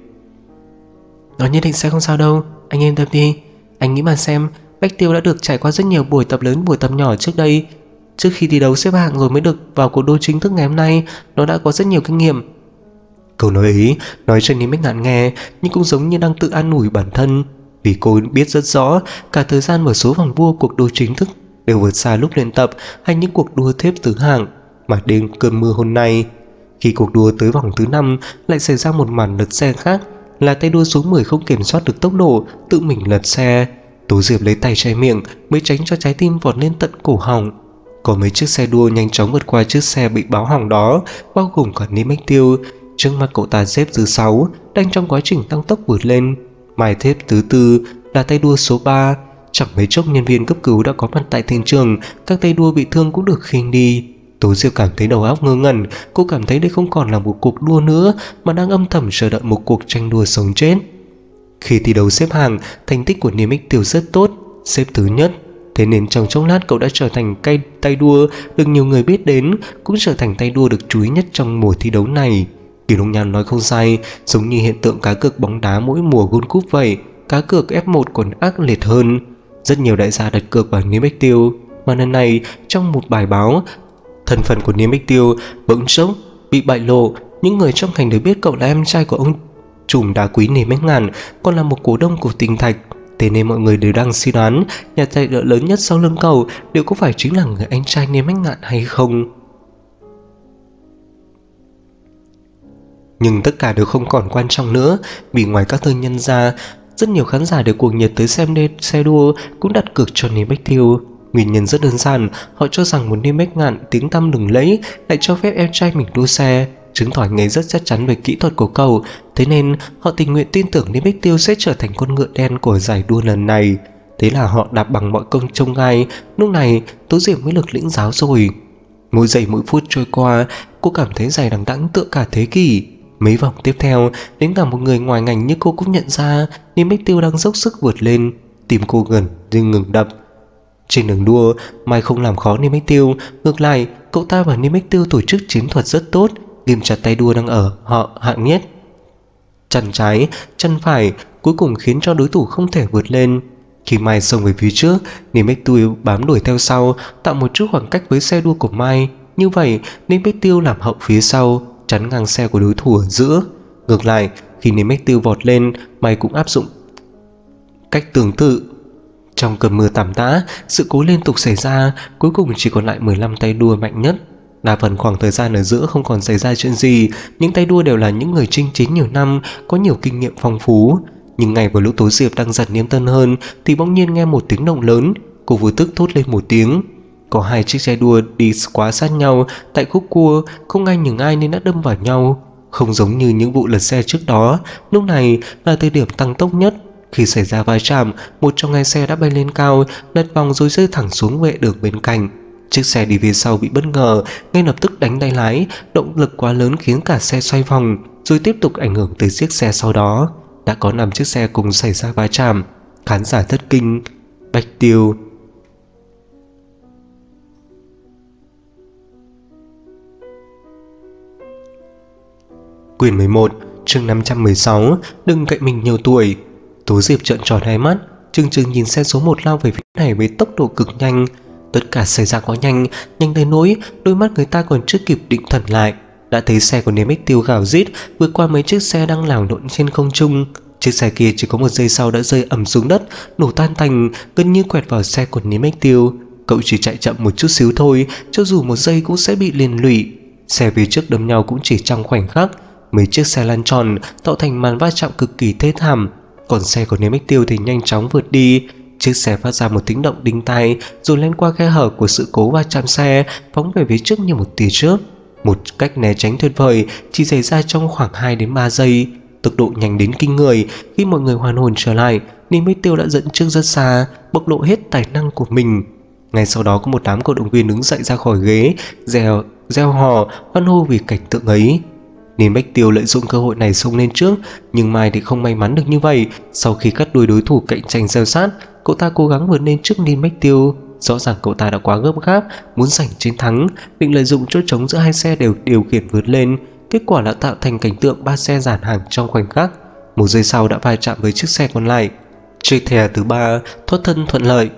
Nó nhất định sẽ không sao đâu, anh yên tâm đi. Anh nghĩ mà xem, Bách Tiêu đã được trải qua rất nhiều buổi tập lớn buổi tập nhỏ trước đây. Trước khi thi đấu xếp hạng rồi mới được vào cuộc đua chính thức ngày hôm nay, nó đã có rất nhiều kinh nghiệm. Câu nói ấy nói cho Niêm Bách Ngạn nghe, nhưng cũng giống như đang tự an ủi bản thân, vì cô biết rất rõ cả thời gian và số vòng đua cuộc đua chính thức đều vượt xa lúc luyện tập hay những cuộc đua thép tứ hạng. Mà đêm cơn mưa hôm nay, khi cuộc đua tới vòng thứ 5 lại xảy ra một màn lật xe khác, là tay đua số 10 không kiểm soát được tốc độ, tự mình lật xe. Tố Diệp lấy tay che miệng mới tránh cho trái tim vọt lên tận cổ họng. Có mấy chiếc xe đua nhanh chóng vượt qua chiếc xe bị báo hỏng đó, bao gồm cả Niêm Bách Tiêu. Trước mặt cậu ta xếp thứ 6 đang trong quá trình tăng tốc vượt lên. Mai thép thứ 4 là tay đua số 3. Chẳng mấy chốc nhân viên cấp cứu đã có mặt tại hiện trường, các tay đua bị thương cũng được khiêng đi. Tố Diệp cảm thấy đầu óc ngơ ngẩn, cô cảm thấy đây không còn là một cuộc đua nữa mà đang âm thầm chờ đợi một cuộc tranh đua sống chết. Khi thi đấu xếp hàng, thành tích của Niêm Ích Tiêu rất tốt, xếp thứ nhất. Thế nên trong chốc lát cậu đã trở thành tay đua được nhiều người biết đến, cũng trở thành tay đua được chú ý nhất trong mùa thi đấu này. Kỳ Đông Nhan nói không sai, giống như hiện tượng cá cược bóng đá mỗi mùa World Cup vậy, cá cược F1 còn ác liệt hơn. Rất nhiều đại gia đặt cược vào Niêm Ích Tiêu, mà lần này trong một bài báo, thân phận của Niêm Ích Tiêu bỗng chốc bị bại lộ. Những người trong thành đều biết cậu là em trai của ông trùm đá quý Niêm Ích Ngạn, còn là một cổ đông của Tinh Thạch. Thế nên mọi người đều đang suy đoán nhà tài trợ lớn nhất sau lưng cậu liệu có phải chính là người anh trai Niêm Ích Ngạn hay không. Nhưng tất cả đều không còn quan trọng nữa, vì ngoài các thương nhân ra, rất nhiều khán giả đều cuồng nhiệt tới xem xe đua cũng đặt cược cho Niêm Ích Tiêu. Nguyên nhân rất đơn giản, họ cho rằng một Niêm Ích Ngạn tiếng tăm lừng lẫy lại cho phép em trai mình đua xe, chứng tỏ anh ấy rất chắc chắn về kỹ thuật của cậu. Thế nên họ tình nguyện tin tưởng Niêm Ích Tiêu sẽ trở thành con ngựa đen của giải đua lần này. Thế là họ đạp bằng mọi công trông gai. Lúc này Tố Diệp mới được lĩnh giáo rồi. Mỗi giây mỗi phút trôi qua, cô cảm thấy dài đằng đẵng tựa cả thế kỷ. Mấy vòng tiếp theo, đến cả một người ngoài ngành như cô cũng nhận ra Niêm Ích Tiêu đang dốc sức vượt lên. Tim cô gần như ngừng đập. Trên đường đua, Mai không làm khó Niêm Ích Tiêu, ngược lại, cậu ta và Niêm Ích Tiêu tổ chức chiến thuật rất tốt, ghim chặt tay đua đang ở họ hạng nhất. Chân trái, chân phải, cuối cùng khiến cho đối thủ không thể vượt lên. Khi Mai xông về phía trước, Niêm Ích Tiêu bám đuổi theo sau, tạo một chút khoảng cách với xe đua của Mai. Như vậy, Niêm Ích Tiêu làm hậu phía sau, chắn ngang xe của đối thủ ở giữa. Ngược lại, khi Niêm Ích Tiêu vọt lên, Mai cũng áp dụng cách tương tự. Trong cơn mưa tầm tã, sự cố liên tục xảy ra, cuối cùng chỉ còn lại 15 tay đua mạnh nhất. Đa phần khoảng thời gian ở giữa không còn xảy ra chuyện gì, những tay đua đều là những người chinh chiến nhiều năm, có nhiều kinh nghiệm phong phú. Nhưng ngay vào lúc Tố Diệp đang giật niềm tân hơn thì bỗng nhiên nghe một tiếng động lớn, cô vô tức thốt lên một tiếng. Có hai chiếc xe đua đi quá sát nhau tại khúc cua, không ai nhường ai nên đã đâm vào nhau. Không giống như những vụ lật xe trước đó, lúc này là thời điểm tăng tốc nhất. Khi xảy ra va chạm, một trong hai xe đã bay lên cao, lật vòng rồi rơi thẳng xuống vệ đường bên cạnh. Chiếc xe đi phía sau bị bất ngờ, ngay lập tức đánh tay lái, động lực quá lớn khiến cả xe xoay vòng, rồi tiếp tục ảnh hưởng tới chiếc xe sau đó. Đã có 5 chiếc xe cùng xảy ra va chạm, khán giả thất kinh. Bạch Tiêu. Quyển 11, chương 516, đừng cậy mình nhiều tuổi. Tố Diệp trợn tròn hai mắt, chừng chừng nhìn xe số 1 lao về phía này với tốc độ cực nhanh. Tất cả xảy ra quá nhanh, nhanh tới nỗi đôi mắt người ta còn chưa kịp định thần lại, đã thấy xe của Niêm Ích Tiêu gào rít vượt qua mấy chiếc xe đang lảo lộn trên không trung. Chiếc xe kia chỉ có một giây sau đã rơi ầm xuống đất, nổ tan tành, gần như quẹt vào xe của Niêm Ích Tiêu. Cậu chỉ chạy chậm một chút xíu thôi, cho dù một giây cũng sẽ bị liên lụy. Xe phía trước đâm nhau cũng chỉ trong khoảnh khắc, mấy chiếc xe lăn tròn tạo thành màn va chạm cực kỳ thê thảm. Còn xe của Niêm Ích Tiêu thì nhanh chóng vượt đi. Chiếc xe phát ra một tiếng động đinh tai, rồi lên qua khe hở của sự cố va chạm xe, phóng về phía trước như một tia chớp. Một cách né tránh tuyệt vời chỉ xảy ra trong khoảng 2 đến 3 giây, tốc độ nhanh đến kinh người. Khi mọi người hoàn hồn trở lại, Niêm Ích Tiêu đã dẫn trước rất xa, bộc lộ hết tài năng của mình. Ngay sau đó có một đám cổ động viên đứng dậy ra khỏi ghế, reo hò hoan hô vì cảnh tượng ấy. Niêm Ích Tiêu lợi dụng cơ hội này xông lên trước, nhưng Mai thì không may mắn được như vậy. Sau khi cắt đuôi đối thủ cạnh tranh gieo sát, cậu ta cố gắng vượt lên trước Niêm Ích Tiêu. Rõ ràng cậu ta đã quá gấp gáp, muốn giành chiến thắng, định lợi dụng chỗ trống giữa hai xe đều điều khiển vượt lên. Kết quả đã tạo thành cảnh tượng 3 xe dàn hàng trong khoảnh khắc. Một giây sau đã va chạm với chiếc xe còn lại. Chiếc thẻ thứ 3 thoát thân thuận lợi.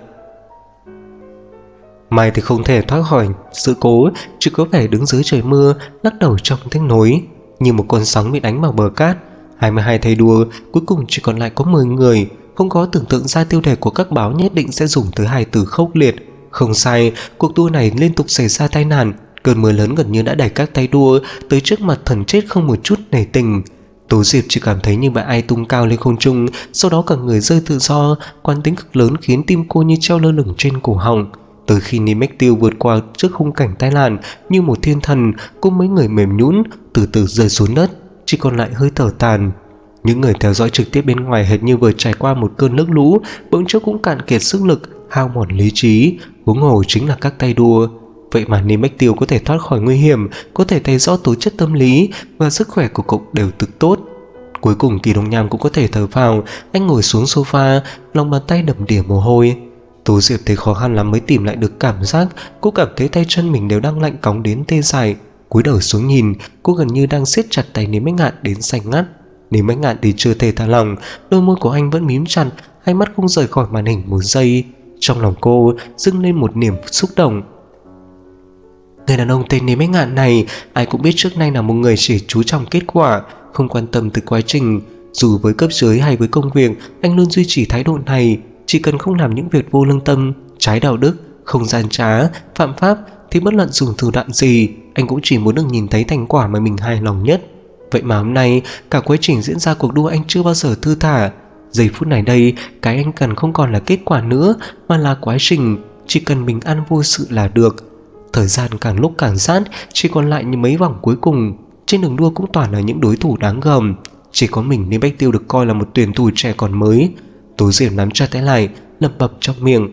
Mai thì không thể thoát khỏi sự cố, chỉ có vẻ đứng dưới trời mưa, lắc đầu trong tiếc nuối. Như một con sóng bị đánh vào bờ cát, 22 thầy đua, cuối cùng chỉ còn lại có 10 người. Không có tưởng tượng ra tiêu đề của các báo nhất định sẽ dùng tới 2 từ khốc liệt. Không sai, cuộc đua này liên tục xảy ra tai nạn. Cơn mưa lớn gần như đã đẩy các tay đua tới trước mặt thần chết không một chút nể tình. Tố Diệp chỉ cảm thấy như bị ai tung cao lên không trung, sau đó cả người rơi tự do. Quán tính cực lớn khiến tim cô như treo lơ lửng trên cổ họng. Tới khi Niêm Ích Tiêu vượt qua trước khung cảnh tai nạn như một thiên thần, cô mấy người mềm nhũn từ từ rơi xuống đất, chỉ còn lại hơi thở tàn. Những người theo dõi trực tiếp bên ngoài hệt như vừa trải qua một cơn nước lũ, bỗng chốc cũng cạn kiệt sức lực, hao mòn lý trí, huống hồ chính là các tay đua. Vậy mà Niêm Bách Tiêu có thể thoát khỏi nguy hiểm, có thể thấy rõ tố chất tâm lý và sức khỏe của cậu đều cực tốt. Cuối cùng Kỳ Đông Nham cũng có thể thở phào. Anh ngồi xuống sofa, lòng bàn tay đầm đìa mồ hôi. Tố Diệp thấy khó khăn lắm mới tìm lại được cảm giác. Cô cảm thấy tay chân mình đều đang lạnh cóng đến tê dại. Cúi đầu xuống nhìn, cô gần như đang siết chặt tay Niêm Bách Ngạn đến xanh ngắt. Niêm Bách Ngạn thì chưa thể thả lỏng, đôi môi của anh vẫn mím chặt, hai mắt không rời khỏi màn hình một giây. Trong lòng cô dâng lên một niềm xúc động. Người đàn ông tên Niêm Bách Ngạn này, ai cũng biết trước nay là một người chỉ chú trọng kết quả, không quan tâm tới quá trình. Dù với cấp dưới hay với công việc, anh luôn duy trì thái độ này. Chỉ cần không làm những việc vô lương tâm, trái đạo đức, không gian trá, phạm pháp, thì bất luận dùng thủ đoạn gì, anh cũng chỉ muốn được nhìn thấy thành quả mà mình hài lòng nhất. Vậy mà hôm nay, cả quá trình diễn ra cuộc đua anh chưa bao giờ thư thả. Giây phút này đây, cái anh cần không còn là kết quả nữa, mà là quá trình. Chỉ cần bình an vô sự là được. Thời gian càng lúc càng sát, chỉ còn lại như mấy vòng cuối cùng. Trên đường đua cũng toàn là những đối thủ đáng gờm. Chỉ có mình Niêm Bách Tiêu được coi là một tuyển thủ trẻ còn mới. Tố Diệp nắm chặt tay lại, lẩm bẩm trong miệng.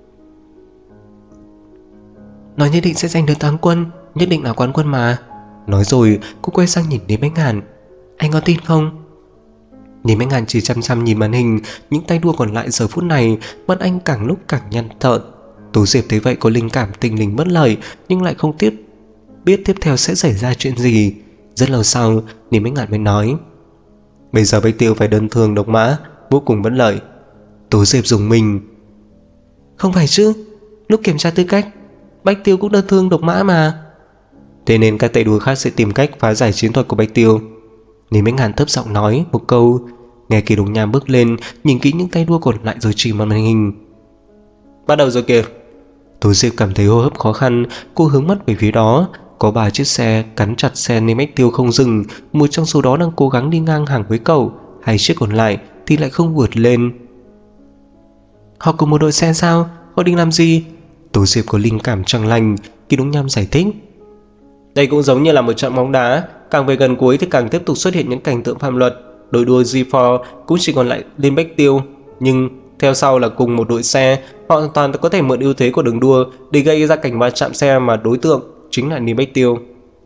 Nó nhất định sẽ giành được quán quân, nhất định là quán quân mà. Nói rồi cô quay sang nhìn Niêm Bách Ngạn. Anh có tin không? Niêm Bách Ngạn chỉ chăm chăm nhìn màn hình. Những tay đua còn lại giờ phút này, mắt anh càng lúc càng nhăn thợn. Tố Diệp thấy vậy có linh cảm tình linh bất lợi, nhưng lại không biết tiếp theo sẽ xảy ra chuyện gì. Rất lâu sau, Niêm Bách Ngạn mới nói. Bây giờ Bách Tiêu phải đơn thương độc mã, vô cùng bất lợi. Tố Diệp dùng mình. Không phải chứ, lúc kiểm tra tư cách, Bách Tiêu cũng đơn thương độc mã mà. Thế nên các tay đua khác sẽ tìm cách phá giải chiến thuật của Bách Tiêu. Niêm Bách Ngạn thấp giọng nói một câu. Nghe Kỳ Đông Nham bước lên, nhìn kỹ những tay đua còn lại rồi chỉ vào màn hình. Bắt đầu rồi kìa. Tố Diệp cảm thấy hô hấp khó khăn. Cô hướng mắt về phía đó. Có 3 chiếc xe cắn chặt xe Niêm Bách Tiêu không dừng. Một trong số đó đang cố gắng đi ngang hàng với cậu. 2 chiếc còn lại thì lại không vượt lên. Họ cùng một đội xe sao? Họ định làm gì? Tố Diệp có linh cảm chẳng lành. Kỳ Đông Nham giải thích. Đây cũng giống như là một trận bóng đá. Càng về gần cuối thì càng tiếp tục xuất hiện những cảnh tượng phạm luật. Đội đua G4 cũng chỉ còn lại Niêm Bách Tiêu, nhưng theo sau là cùng một đội xe. Họ hoàn toàn có thể mượn ưu thế của đường đua để gây ra cảnh va chạm xe mà đối tượng chính là Niêm Bách Tiêu.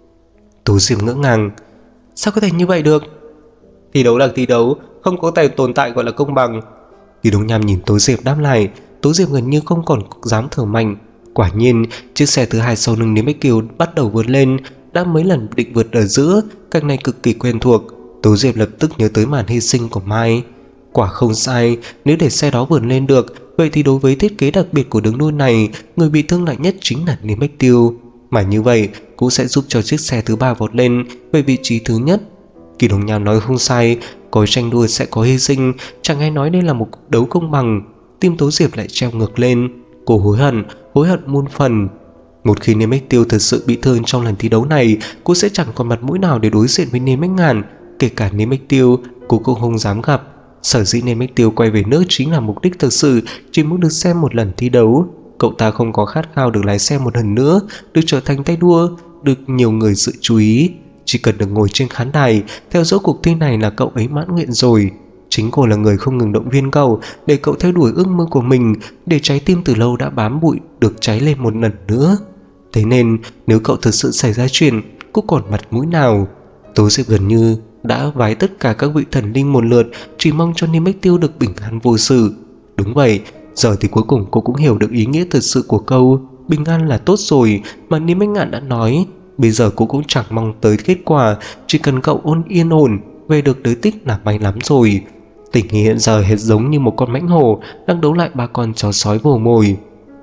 Tố Diệp ngỡ ngàng. Sao có thể như vậy được? Thi đấu là thi đấu, không có thể tồn tại gọi là công bằng. Kỳ Đông Nham nhìn Tố Diệp đáp lại. Tố Diệp gần như không còn dám thở mạnh. Quả nhiên, chiếc xe thứ hai sau lưng Niêm Bách Tiêu bắt đầu vượt lên. Đã mấy lần định vượt ở giữa, cảnh này cực kỳ quen thuộc. Tố Diệp lập tức nhớ tới màn hy sinh của Mai. Quả không sai, nếu để xe đó vượt lên được, vậy thì đối với thiết kế đặc biệt của đường đua này, người bị thương nặng nhất chính là Niêm Bách Tiêu. Mà như vậy cũng sẽ giúp cho chiếc xe thứ 3 vọt lên về vị trí thứ nhất. Kỳ Đông Nham nói không sai, có tranh đua sẽ có hy sinh, chẳng ai nói đây là một cuộc đấu công bằng. Tim Tố Diệp lại treo ngược lên. Cô hối hận muôn phần. Một khi Niêm Bách Tiêu thật sự bị thương trong lần thi đấu này, cô sẽ chẳng còn mặt mũi nào để đối diện với Niêm Bách Ngạn. Kể cả Niêm Bách Tiêu, cô cũng không dám gặp. Sở dĩ Niêm Bách Tiêu quay về nước chính là mục đích thực sự, chỉ muốn được xem một lần thi đấu. Cậu ta không có khát khao được lái xe một lần nữa, được trở thành tay đua, được nhiều người sự chú ý. Chỉ cần được ngồi trên khán đài, theo dõi cuộc thi này là cậu ấy mãn nguyện rồi. Chính cô là người không ngừng động viên cậu, để cậu theo đuổi ước mơ của mình, để trái tim từ lâu đã bám bụi được cháy lên một lần nữa. Thế nên, nếu cậu thực sự xảy ra chuyện, cô còn mặt mũi nào? Tố Diệp gần như đã vái tất cả các vị thần linh một lượt, chỉ mong cho Niêm Bách Tiêu được bình an vô sự. Đúng vậy, giờ thì cuối cùng cô cũng hiểu được ý nghĩa thật sự của câu bình an là tốt rồi mà Niêm Bách Ngạn đã nói. Bây giờ cô cũng chẳng mong tới kết quả, chỉ cần cậu yên ổn về được tới tích là may lắm rồi. Tình hình hiện giờ hết giống như một con mãnh hổ đang đấu lại 3 con chó sói vồ mồi.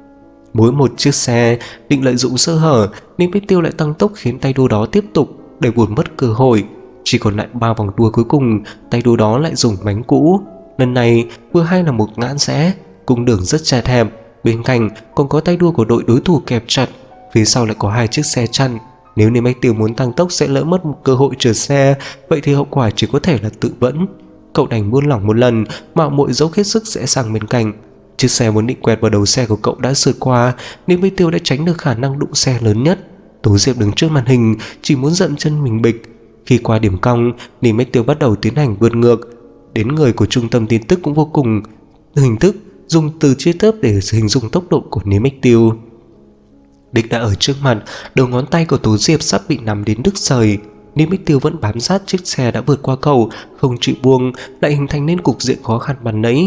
Mỗi một chiếc xe định lợi dụng sơ hở, Niêm Bách Tiêu lại tăng tốc khiến tay đua đó tiếp tục để vụt mất cơ hội. Chỉ còn lại 3 vòng đua cuối cùng, tay đua đó lại dùng bánh cũ. Lần này vừa hay là một ngã rẽ, cung đường rất chật hẹp, bên cạnh còn có tay đua của đội đối thủ kẹp chặt, phía sau lại có 2 chiếc xe chặn. Nếu Niêm Bách Tiêu muốn tăng tốc sẽ lỡ mất một cơ hội trượt xe, vậy thì hậu quả chỉ có thể là tự vẫn. Cậu đành buông lỏng một lần, mạo muội dốc hết sức rẽ sang bên cạnh. Chiếc xe muốn định quẹt vào đầu xe của cậu đã sượt qua, Niêm Bách Tiêu đã tránh được khả năng đụng xe lớn nhất. Tố Diệp đứng trước màn hình, chỉ muốn dậm chân mình bịch. Khi qua điểm cong, Niêm Bách Tiêu bắt đầu tiến hành vượt ngược. Đến người của trung tâm tin tức cũng vô cùng hình thức dùng từ chia tớp để hình dung tốc độ của Niêm Bách Tiêu. Đích đã ở trước mặt, đầu ngón tay của Tố Diệp sắp bị nắm đến đứt rời. Niêm Bích Tiêu vẫn bám sát chiếc xe đã vượt qua cậu, không chịu buông, lại hình thành nên cục diện khó khăn ban nãy.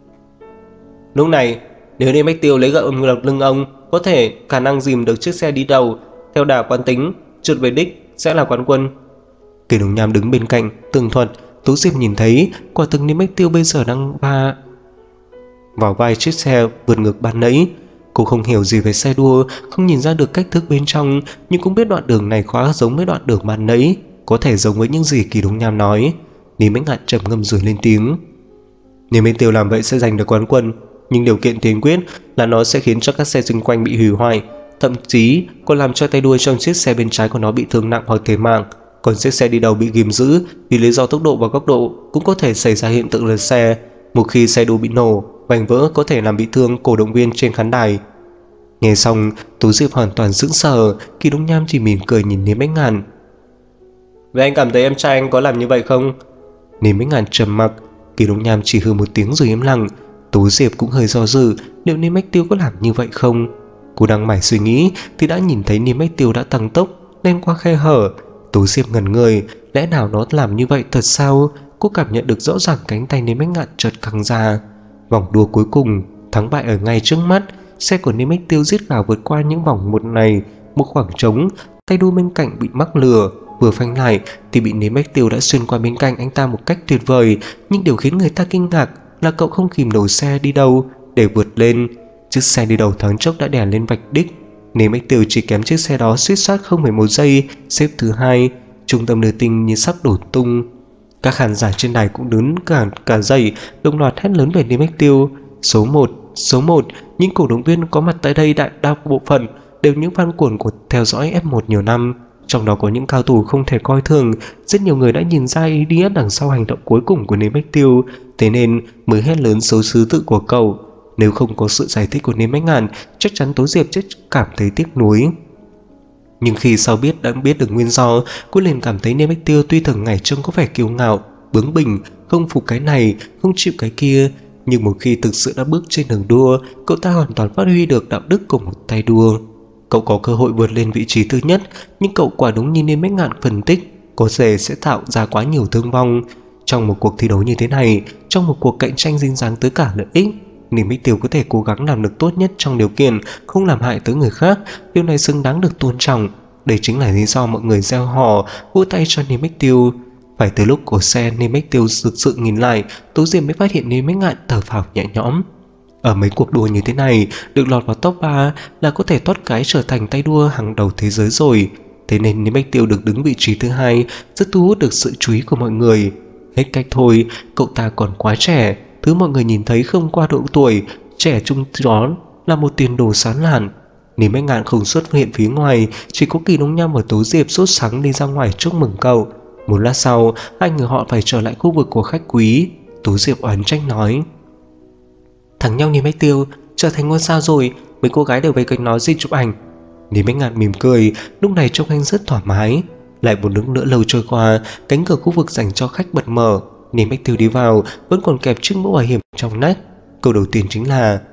Lúc này, nếu Niêm Bích Tiêu lấy gậy ôm ngược lưng ông, có thể khả năng dìm được chiếc xe đi đầu. Theo đà quán tính, trượt về đích sẽ là quán quân. Kỷ Đồng Nham đứng bên cạnh tường thuật. Tố Diệp nhìn thấy quả thực Niêm Bích Tiêu bây giờ đang vào vai chiếc xe vượt ngược ban nãy. Cô không hiểu gì về xe đua, không nhìn ra được cách thức bên trong, nhưng cũng biết đoạn đường này khá giống với đoạn đường ban nãy, có thể giống với những gì Kỷ Đồng Nham nói. Niêm Bích Ngạn trầm ngâm rồi lên tiếng. Niêm Bích Tiêu làm vậy sẽ giành được quán quân, nhưng điều kiện tiên quyết là nó sẽ khiến cho các xe xung quanh bị hủy hoại, thậm chí còn làm cho tay đua trong chiếc xe bên trái của nó bị thương nặng hoặc thiệt mạng. Còn chiếc xe đi đầu bị ghim giữ vì lý do tốc độ và góc độ, cũng có thể xảy ra hiện tượng lật xe. Một khi xe đua bị nổ, mảnh vỡ có thể làm bị thương cổ động viên trên khán đài. Nghe xong, Tú Diệp hoàn toàn sững sờ. Kỷ Đông Nham chỉ mỉm cười nhìn Niêm Bích Ngạn. Vậy anh cảm thấy em trai anh có làm như vậy không? Niêm Bích Ngạn trầm mặc. Kỷ Đông Nham chỉ hừ một tiếng rồi im lặng. Tú Diệp cũng hơi do dự liệu Niêm Bích Tiêu có làm như vậy không. Cô đang mải suy nghĩ thì đã nhìn thấy Niêm Bích Tiêu đã tăng tốc lên qua khe hở. Tú Diệp ngẩn người, lẽ nào nó làm như vậy thật sao? Cô cảm nhận được rõ ràng cánh tay Niêm Bích Ngạn chợt căng ra. Vòng đua cuối cùng, thắng bại ở ngay trước mắt. Xe của Niêm Bích Tiêu rít gào vượt qua những vòng một này, một khoảng trống. Tay đua bên cạnh bị mắc lừa, vừa phanh lại thì bị Niêm Bích Tiêu đã xuyên qua bên cạnh anh ta một cách tuyệt vời. Nhưng điều khiến người ta kinh ngạc là cậu không kìm nổi xe đi đầu để vượt lên. Chiếc xe đi đầu thoáng chốc đã đè lên vạch đích. Niêm Bích Tiêu chỉ kém chiếc xe đó suýt soát 0,1 giây, xếp thứ hai. Trung tâm đưa tin như sắp đổ tung. Các khán giả trên đài cũng đứng cả dậy, đồng loạt hét lớn về Niêm Bích Tiêu. Số 1, số 1. Những cổ động viên có mặt tại đây đại đa bộ phận đều những fan cuồng của theo dõi F1 nhiều năm, trong đó có những cao thủ không thể coi thường. Rất nhiều người đã nhìn ra ý nghĩa đằng sau hành động cuối cùng của Niêm Bích Tiêu, thế nên mới hét lớn số thứ tự của cậu. Nếu không có sự giải thích của Niêm Bích Ngạn, chắc chắn Tố Diệp sẽ cảm thấy tiếc nuối. Nhưng khi sau đã biết được nguyên do, cô liền cảm thấy Niêm Bích Tiêu tuy thường ngày trông có vẻ kiêu ngạo, bướng bỉnh, không phục cái này, không chịu cái kia, nhưng một khi thực sự đã bước trên đường đua, cậu ta hoàn toàn phát huy được đạo đức của một tay đua. Cậu có cơ hội vượt lên vị trí thứ nhất, nhưng cậu quả đúng như Niêm Bích Ngạn phân tích, có thể sẽ tạo ra quá nhiều thương vong. Trong một cuộc thi đấu như thế này, trong một cuộc cạnh tranh dính dáng tới cả lợi ích, Niêm Bích Tiêu có thể cố gắng làm được tốt nhất trong điều kiện không làm hại tới người khác. Điều này xứng đáng được tôn trọng. Đây chính là lý do mọi người reo hò vỗ tay cho Niêm Bích Tiêu. Phải tới lúc của xe Niêm Bích Tiêu thực sự nhìn lại, Tú Diệp mới phát hiện Niêm Bích Ngạn thở phào nhẹ nhõm. Ở mấy cuộc đua như thế này, được lọt vào top 3 là có thể thoát cái trở thành tay đua hàng đầu thế giới rồi. Thế nên Niêm Bích Tiêu được đứng vị trí thứ hai rất thu hút được sự chú ý của mọi người. Hết cách thôi, cậu ta còn quá trẻ, thứ mọi người nhìn thấy không qua độ tuổi, trẻ trung đó là một tiền đồ sáng lạn. Niêm Bích Ngạn không xuất hiện phía ngoài, chỉ có Kỷ Đông Nham và Tố Diệp sốt sắng đi ra ngoài chúc mừng cậu. Một lát sau, hai người họ phải trở lại khu vực của khách quý. Tố Diệp oán trách nói: thằng nhau Niêm Bích Tiêu trở thành ngôi sao rồi, mấy cô gái đều về cạnh nó xin chụp ảnh. Niêm Bích Ngạn mỉm cười, lúc này trông anh rất thoải mái. Lại một lúc nữa lâu trôi qua, cánh cửa khu vực dành cho khách bật mở. Niêm Bích Tiêu đi vào, vẫn còn kẹp chiếc mũ bảo hiểm trong nách. Câu đầu tiên chính là: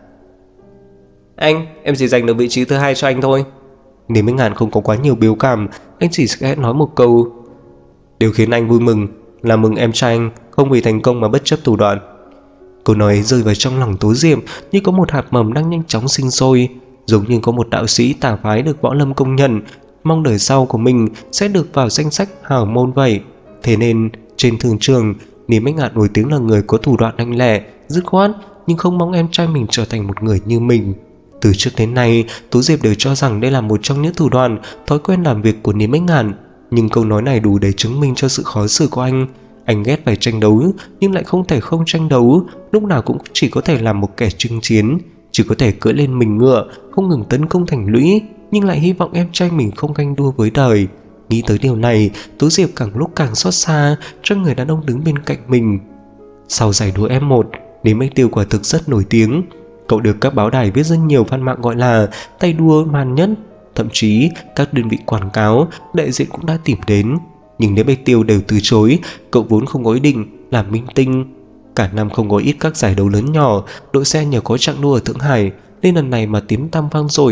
anh, em chỉ giành được vị trí thứ hai cho anh thôi. Niêm Bích Ngạn không có quá nhiều biểu cảm, anh chỉ sẽ nói một câu: điều khiến anh vui mừng là mừng em trai anh không vì thành công mà bất chấp thủ đoạn. Câu nói ấy rơi vào trong lòng Tố Diệp như có một hạt mầm đang nhanh chóng sinh sôi, giống như có một đạo sĩ tà phái được võ lâm công nhận, mong đời sau của mình sẽ được vào danh sách hào môn vậy. Thế nên trên thương trường, Niêm Bích Ngạn nổi tiếng là người có thủ đoạn lanh lẹ, dứt khoát, nhưng không mong em trai mình trở thành một người như mình. Từ trước đến nay, Tố Diệp đều cho rằng đây là một trong những thủ đoạn, thói quen làm việc của Niêm Bích Ngạn. Nhưng câu nói này đủ để chứng minh cho sự khó xử của anh. Anh ghét phải tranh đấu, nhưng lại không thể không tranh đấu, lúc nào cũng chỉ có thể làm một kẻ chinh chiến, chỉ có thể cưỡi lên mình ngựa, không ngừng tấn công thành lũy, nhưng lại hy vọng em trai mình không ganh đua với đời. Nghĩ tới điều này, Tố Diệp càng lúc càng xót xa cho người đàn ông đứng bên cạnh mình. Sau giải đua F1, Niêm Bích Tiêu quả thực rất nổi tiếng. Cậu được các báo đài viết rất nhiều văn mạng gọi là tay đua man nhất. Thậm chí các đơn vị quảng cáo, đại diện cũng đã tìm đến. Nhưng Niêm Bích Tiêu đều từ chối. Cậu vốn không có ý định làm minh tinh. Cả năm không có ít các giải đấu lớn nhỏ, đội xe nhờ có chặng đua ở Thượng Hải nên lần này mà tiếng tăm vang rồi.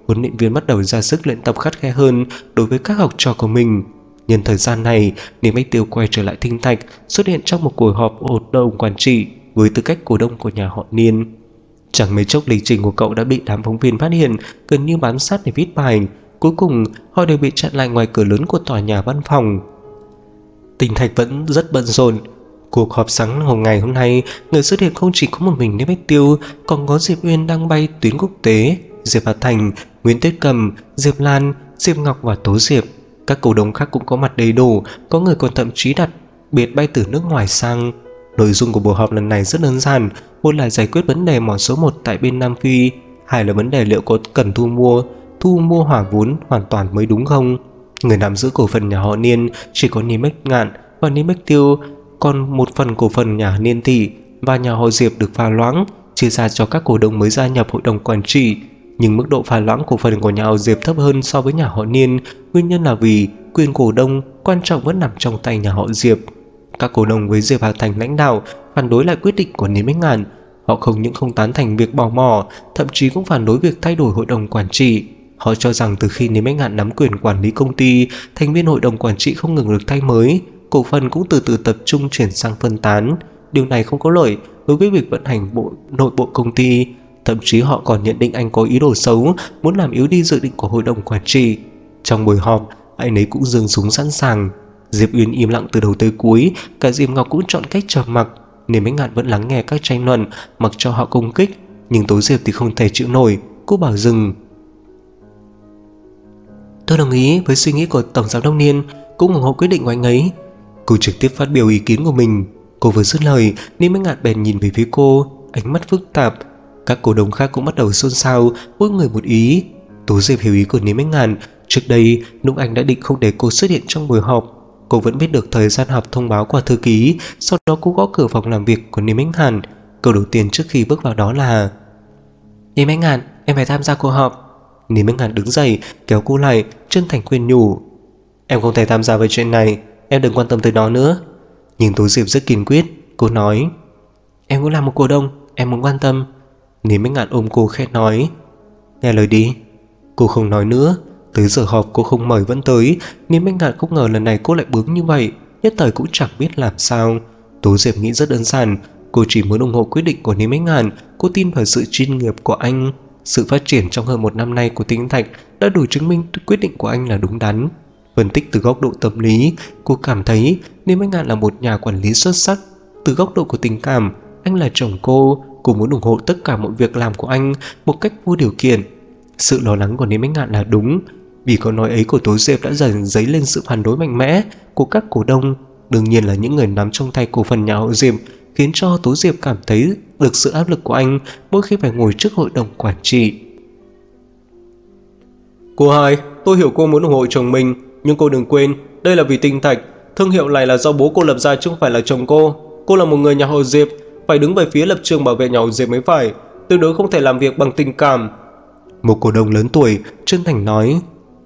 huấn luyện viên bắt đầu ra sức luyện tập khắt khe hơn đối với các học trò của mình. Nhân thời gian này, Niêm Bách Tiêu quay trở lại Tinh Thạch, xuất hiện trong một cuộc họp hội đồng quản trị với tư cách cổ đông của nhà họ Niên. Chẳng mấy chốc lịch trình của cậu đã bị đám phóng viên phát hiện, gần như bám sát để viết bài. Cuối cùng, họ đều bị chặn lại ngoài cửa lớn của tòa nhà văn phòng. Tinh Thạch vẫn rất bận rộn. Cuộc họp sáng ngày hôm nay, người xuất hiện không chỉ có một mình Niêm Bách Tiêu, còn có Diệp Uyên đang bay tuyến quốc tế, Diệp Hà Thành, Nguyễn Tuyết Cầm, Diệp Lan, Diệp Ngọc và Tố Diệp. Các cổ đông khác cũng có mặt đầy đủ, có người còn thậm chí đặt biệt bay từ nước ngoài sang. Nội dung của buổi họp lần này rất đơn giản, một là giải quyết vấn đề mỏ số 1 tại bên Nam Phi, hai là vấn đề liệu có cần thu mua hỏa vốn hoàn toàn mới đúng không. Người nắm giữ cổ phần nhà họ Niên chỉ có Niêm Bách Ngạn và Niêm Bách Tiêu, còn một phần cổ phần nhà Niên Thị và nhà họ Diệp được pha loãng, chia ra cho các cổ đông mới gia nhập hội đồng quản trị. Nhưng mức độ pha loãng cổ phần của nhà họ Diệp thấp hơn so với nhà họ Niên, nguyên nhân là vì quyền cổ đông quan trọng vẫn nằm trong tay nhà họ Diệp. Các cổ đông với Diệp Hà Thành lãnh đạo phản đối lại quyết định của Niêm Bách Ngạn. Họ không những không tán thành việc bỏ mỏ, thậm chí cũng phản đối việc thay đổi hội đồng quản trị. Họ cho rằng từ khi Niêm Bách Ngạn nắm quyền quản lý công ty, thành viên hội đồng quản trị không ngừng được thay mới, cổ phần cũng từ từ tập trung chuyển sang phân tán. Điều này không có lợi đối với việc vận hành nội bộ công ty. Thậm chí họ còn nhận định anh có ý đồ xấu, muốn làm yếu đi dự định của hội đồng quản trị. Trong buổi họp, anh ấy cũng giương súng sẵn sàng. Diệp Uyên im lặng từ đầu tới cuối, cả Diệp Ngọc cũng chọn cách trầm mặc. Niêm Bách Ngạn vẫn lắng nghe các tranh luận, mặc cho họ công kích, nhưng Tố Diệp thì không thể chịu nổi, cô bảo dừng. Tôi đồng ý với suy nghĩ của Tổng Giám đốc Niên, cũng ủng hộ quyết định của anh ấy. Cô trực tiếp phát biểu ý kiến của mình. Cô vừa dứt lời, Niêm Bách Ngạn bèn nhìn về phía cô, ánh mắt phức tạp. Các cổ đông khác cũng bắt đầu xôn xao, mỗi người một ý. Tố Diệp hiểu ý của Niêm Bách Ngạn. Trước đây, lúc anh đã định không để cô xuất hiện trong buổi họp. Cô vẫn biết được thời gian họp thông báo qua thư ký. Sau đó cô gõ cửa phòng làm việc của Niêm Bách Ngạn. Câu đầu tiên trước khi bước vào đó là: Niêm Bách Ngạn, em phải tham gia cuộc họp. Niêm Bách Ngạn đứng dậy, kéo cô lại, chân thành khuyên nhủ: Em không thể tham gia với chuyện này, em đừng quan tâm tới nó nữa. Nhưng Tố Diệp rất kiên quyết. Cô nói: Em cũng là một cổ đông, em muốn quan tâm. Niêm Bách Ngạn ôm cô khẽ nói: Nghe lời đi. Cô không nói nữa. Tới giờ họp cô không mời vẫn tới. Niêm Bách Ngạn không ngờ lần này cô lại bướng như vậy, nhất thời cũng chẳng biết làm sao. Tố Diệp nghĩ rất đơn giản, cô chỉ muốn ủng hộ quyết định của Niêm Bách Ngạn. Cô tin vào sự chuyên nghiệp của anh. Sự phát triển trong hơn một năm nay của Tinh Thạch đã đủ chứng minh quyết định của anh là đúng đắn. Phân tích từ góc độ tâm lý, cô cảm thấy Niêm Bách Ngạn là một nhà quản lý xuất sắc. Từ góc độ của tình cảm, anh là chồng cô muốn ủng hộ tất cả mọi việc làm của anh một cách vô điều kiện. Sự lo lắng của Niêm Bách Ngạn là đúng, vì câu nói ấy của Tố Diệp đã dần dấy lên sự phản đối mạnh mẽ của các cổ đông, đương nhiên là những người nắm trong tay cổ phần nhà họ Diệp, khiến cho Tố Diệp cảm thấy được sự áp lực của anh mỗi khi phải ngồi trước hội đồng quản trị. Cô hai, tôi hiểu cô muốn ủng hộ chồng mình, nhưng cô đừng quên, đây là vì Tinh Thạch. Thương hiệu này là do bố cô lập ra chứ không phải là chồng cô. Cô là một người nhà họ Diệp, phải đứng về phía lập trường bảo vệ nhà họ Diệp mới phải, tuyệt đối không thể làm việc bằng tình cảm. Một cổ đông lớn tuổi chân thành nói: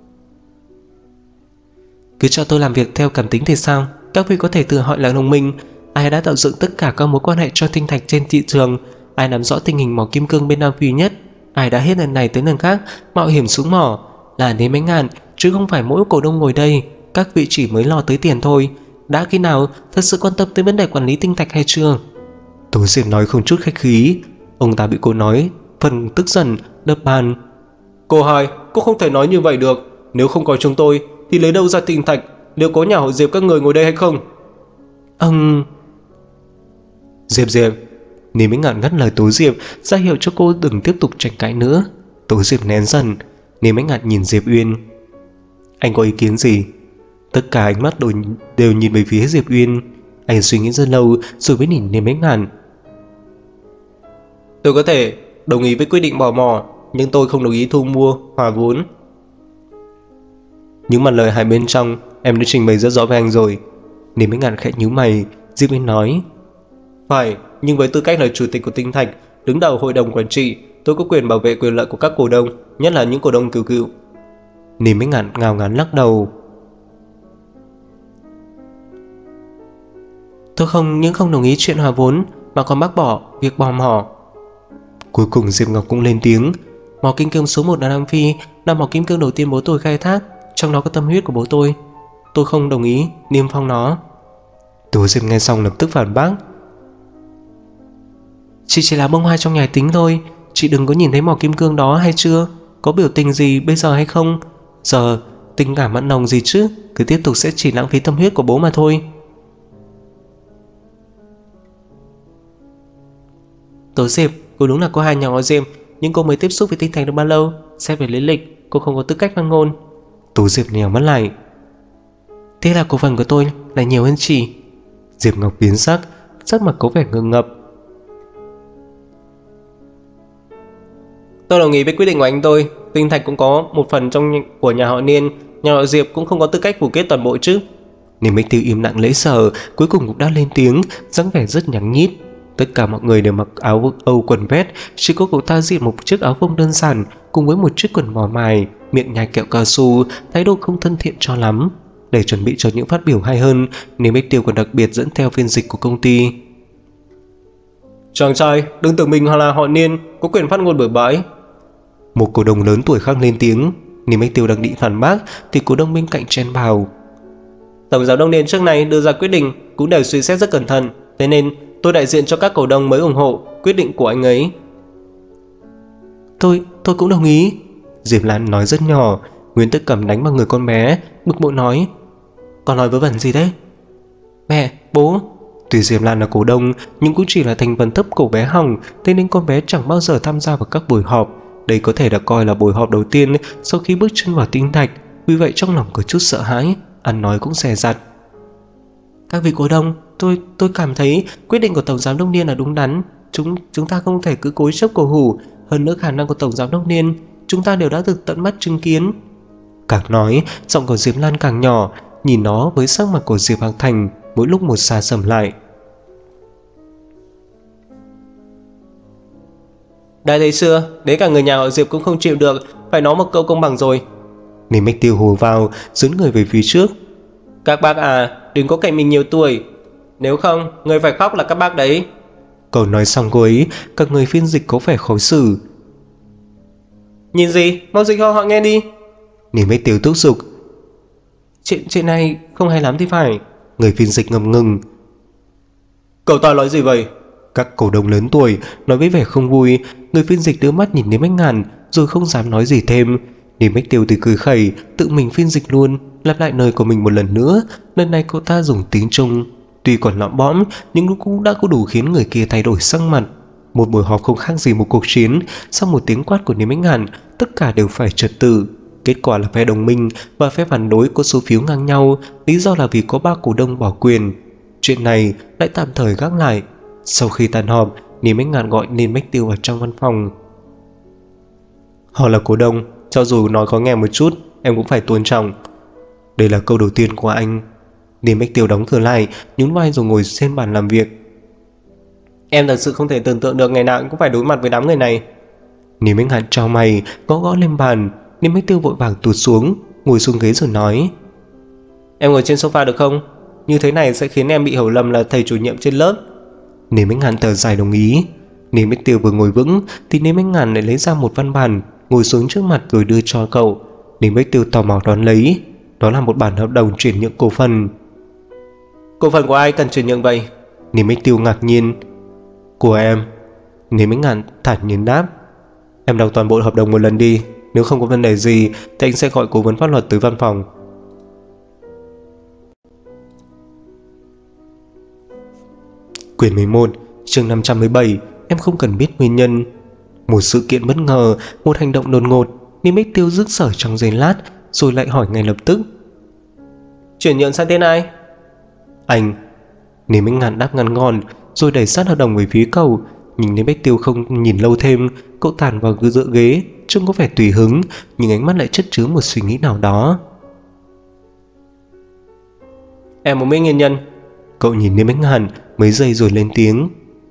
Cứ cho tôi làm việc theo cảm tính thì sao? Các vị có thể tự hỏi là đồng minh. Ai đã tạo dựng tất cả các mối quan hệ cho Tinh Thạch trên thị trường? Ai nắm rõ tình hình mỏ kim cương bên Nam Phi nhất? Ai đã hết lần này tới lần khác mạo hiểm xuống mỏ? Là Niêm Bách Ngạn, chứ không phải mỗi cổ đông ngồi đây. Các vị chỉ mới lo tới tiền thôi. Đã khi nào thật sự quan tâm tới vấn đề quản lý Tinh Thạch hay chưa? Tố Diệp nói không chút khách khí. Ông ta bị cô nói phần tức giận, đập bàn. Cô hai, cô không thể nói như vậy được. Nếu không có chúng tôi thì lấy đâu ra Tinh Thạch? Liệu có nhà họ Diệp các người ngồi đây hay không? Diệp. Niêm Bách Ngạn ngắt lời Tố Diệp, ra hiệu cho cô đừng tiếp tục tranh cãi nữa. Tố Diệp nén dần. Niêm Bách Ngạn nhìn Diệp Uyên: Anh có ý kiến gì? Tất cả ánh mắt đều nhìn về phía Diệp Uyên. Anh suy nghĩ rất lâu rồi mới nhìn Niêm Bách Ngạn: Tôi có thể đồng ý với quyết định bỏ mỏ, nhưng tôi không đồng ý thu mua hòa vốn. Những mặt lời hai bên trong em đã trình bày rất rõ với anh rồi. Niêm Bách Ngạn khẽ nhíu mày. Diệp Uyên nói: Phải, nhưng với tư cách là chủ tịch của Tinh Thạch, đứng đầu hội đồng quản trị, tôi có quyền bảo vệ quyền lợi của các cổ đông, nhất là những cổ đông cừu cựu. Niêm Bách Ngạn ngao ngán lắc đầu: Tôi không những không đồng ý chuyện hòa vốn, mà còn bác bỏ việc bỏ mỏ. Cuối cùng Diệp Ngọc cũng lên tiếng: Mỏ kim cương số 1 ở Nam Phi là mỏ kim cương đầu tiên bố tôi khai thác, trong đó có tâm huyết của bố tôi. Tôi không đồng ý niêm phong nó. Tô Diệp nghe xong lập tức phản bác. Chị chỉ là bông hoa trong nhà tính thôi, chị đừng có nhìn thấy mỏ kim cương đó hay chưa? Có biểu tình gì bây giờ hay không? Giờ tình cảm mặn nồng gì chứ, cứ tiếp tục sẽ chỉ lãng phí tâm huyết của bố mà thôi. Tố Diệp, cô đúng là cô hai nhà họ Diệp, nhưng cô mới tiếp xúc với tinh thành được bao lâu? Xét về lý lịch, cô không có tư cách phát ngôn. Tố Diệp nhèo mắt lại. Thế là cổ phần của tôi lại nhiều hơn chị. Diệp Ngọc biến sắc, sắc mặt có vẻ ngượng ngập. Tôi đồng ý với quyết định của anh tôi. Tinh Thạch cũng có một phần của nhà họ Niên, nhà họ Diệp cũng không có tư cách phủ kết toàn bộ chứ. Niềm Bích Tiêu im lặng lễ sở, cuối cùng cũng đã lên tiếng, dáng vẻ rất nhắn nhít. Tất cả mọi người đều mặc áo Âu quần vest, chỉ có cậu ta diện một chiếc áo phông đơn giản cùng với một chiếc quần bò mài, miệng nhai kẹo cao su, thái độ không thân thiện cho lắm. Để chuẩn bị cho những phát biểu hay hơn, Niềm Bích Tiêu còn đặc biệt dẫn theo phiên dịch của công ty. Chàng trai, đừng tưởng mình là họ Niên, có quyền phát ngôn bừa bãi. Một cổ đông lớn tuổi khác lên tiếng. Niềm Bích Tiêu đang định phản bác thì cổ đông bên cạnh chen vào. Tổng giám đốc Niên trước này đưa ra quyết định cũng đều suy xét rất cẩn thận, thế nên tôi đại diện cho các cổ đông mới ủng hộ quyết định của anh ấy. Tôi cũng đồng ý. Diệp Lan nói rất nhỏ. Nguyễn Tức Cẩm đánh vào người con bé, bực bội nói. Con nói vớ vẩn gì đấy? Mẹ, bố. Tuy Diệp Lan là cổ đông nhưng cũng chỉ là thành phần thấp cổ bé hỏng, thế nên con bé chẳng bao giờ tham gia vào các buổi họp. Đây có thể đã coi là buổi họp đầu tiên sau khi bước chân vào Tinh Thạch, vì vậy trong lòng có chút sợ hãi, ăn nói cũng dè dặt. Các vị cổ đông, tôi cảm thấy quyết định của Tổng giám đốc Niên là đúng đắn. Chúng ta không thể cứ cối chấp cổ hủ. Hơn nữa khả năng của Tổng giám đốc Niên chúng ta đều đã được tận mắt chứng kiến. Càng nói, giọng của Diệp Lan càng nhỏ, nhìn nó với sắc mặt của Diệp Hạc Thành mỗi lúc một xa sầm lại. Đã thấy xưa, đến cả người nhà họ Diệp cũng không chịu được, phải nói một câu công bằng rồi. Niềm Bích Tiêu hù vào, dướn người về phía trước. Các bác à, đừng có cạnh mình nhiều tuổi, nếu không người phải khóc là các bác đấy. Cậu nói xong cô ấy, các người phiên dịch có vẻ khó xử. Nhìn gì, mau dịch cho họ nghe đi. Niềm Bích Tiêu thúc giục. Chuyện này không hay lắm thì phải. Người phiên dịch ngập ngừng. Cậu ta nói gì vậy? Các cổ đông lớn tuổi nói với vẻ không vui. Người phiên dịch đưa mắt nhìn Niềm Bách Ngàn rồi không dám nói gì thêm. Niềm Bách Tiêu thì cười khẩy, tự mình phiên dịch luôn, lặp lại lời của mình một lần nữa. Lần này cậu ta dùng tiếng Trung, tuy còn lõm bõm nhưng nó cũng đã có đủ khiến người kia thay đổi sắc mặt. Một buổi họp không khác gì một cuộc chiến. Sau một tiếng quát của Niềm Bách Ngàn, tất cả đều phải trật tự. Kết quả là phe đồng minh và phe phản đối có số phiếu ngang nhau, lý do là vì có 3 cổ đông bỏ quyền. Chuyện này lại tạm thời gác lại. Sau khi tan họp, Niềm Bách Ngàn gọi Niềm Bách Tiêu vào trong văn phòng. Họ là cổ đông, cho dù nói khó nghe một chút, em cũng phải tôn trọng. Đây là câu đầu tiên của anh. Niềm Bách Tiêu đóng cửa lại, nhún vai rồi ngồi trên bàn làm việc. Em thật sự không thể tưởng tượng được ngày nào cũng phải đối mặt với đám người này. Niềm Bách Ngàn trao mày, gõ gõ lên bàn. Niềm Bách Tiêu vội vàng tụt xuống, ngồi xuống ghế rồi nói. Em ngồi trên sofa được không? Như thế này sẽ khiến em bị hiểu lầm là thầy chủ nhiệm trên lớp. Niềm Bách Ngàn thở dài đồng ý. Niềm Bách Tiêu vừa ngồi vững thì Niềm Bách Ngàn lại lấy ra một văn bản, ngồi xuống trước mặt rồi đưa cho cậu. Niềm Bách Tiêu tò mò đón lấy. Đó là một bản hợp đồng chuyển nhượng cổ phần. Cổ phần của ai cần chuyển nhượng vậy? Niềm Bách Tiêu ngạc nhiên. Của em. Niềm Bách Ngàn thản nhiên đáp. Em đọc toàn bộ hợp đồng một lần đi, nếu không có vấn đề gì thì anh sẽ gọi cố vấn pháp luật tới văn phòng. Quyển 11, chương 517. Em không cần biết nguyên nhân. Một sự kiện bất ngờ, một hành động đột ngột. Niềm Bách Tiêu rứt sở trong giây lát, rồi lại hỏi ngay lập tức. Chuyển nhượng sang tên ai? Anh. Niềm Bách Ngàn đáp ngắn gọn, rồi đẩy sát hợp đồng về phía cậu. Nhưng Niềm Bách Tiêu không nhìn lâu thêm, cậu tản vào dựa ghế, trông có vẻ tùy hứng, nhưng ánh mắt lại chất chứa một suy nghĩ nào đó. Em muốn biết nguyên nhân. Cậu nhìn Niềm Bách Ngàn mấy giây rồi lên tiếng.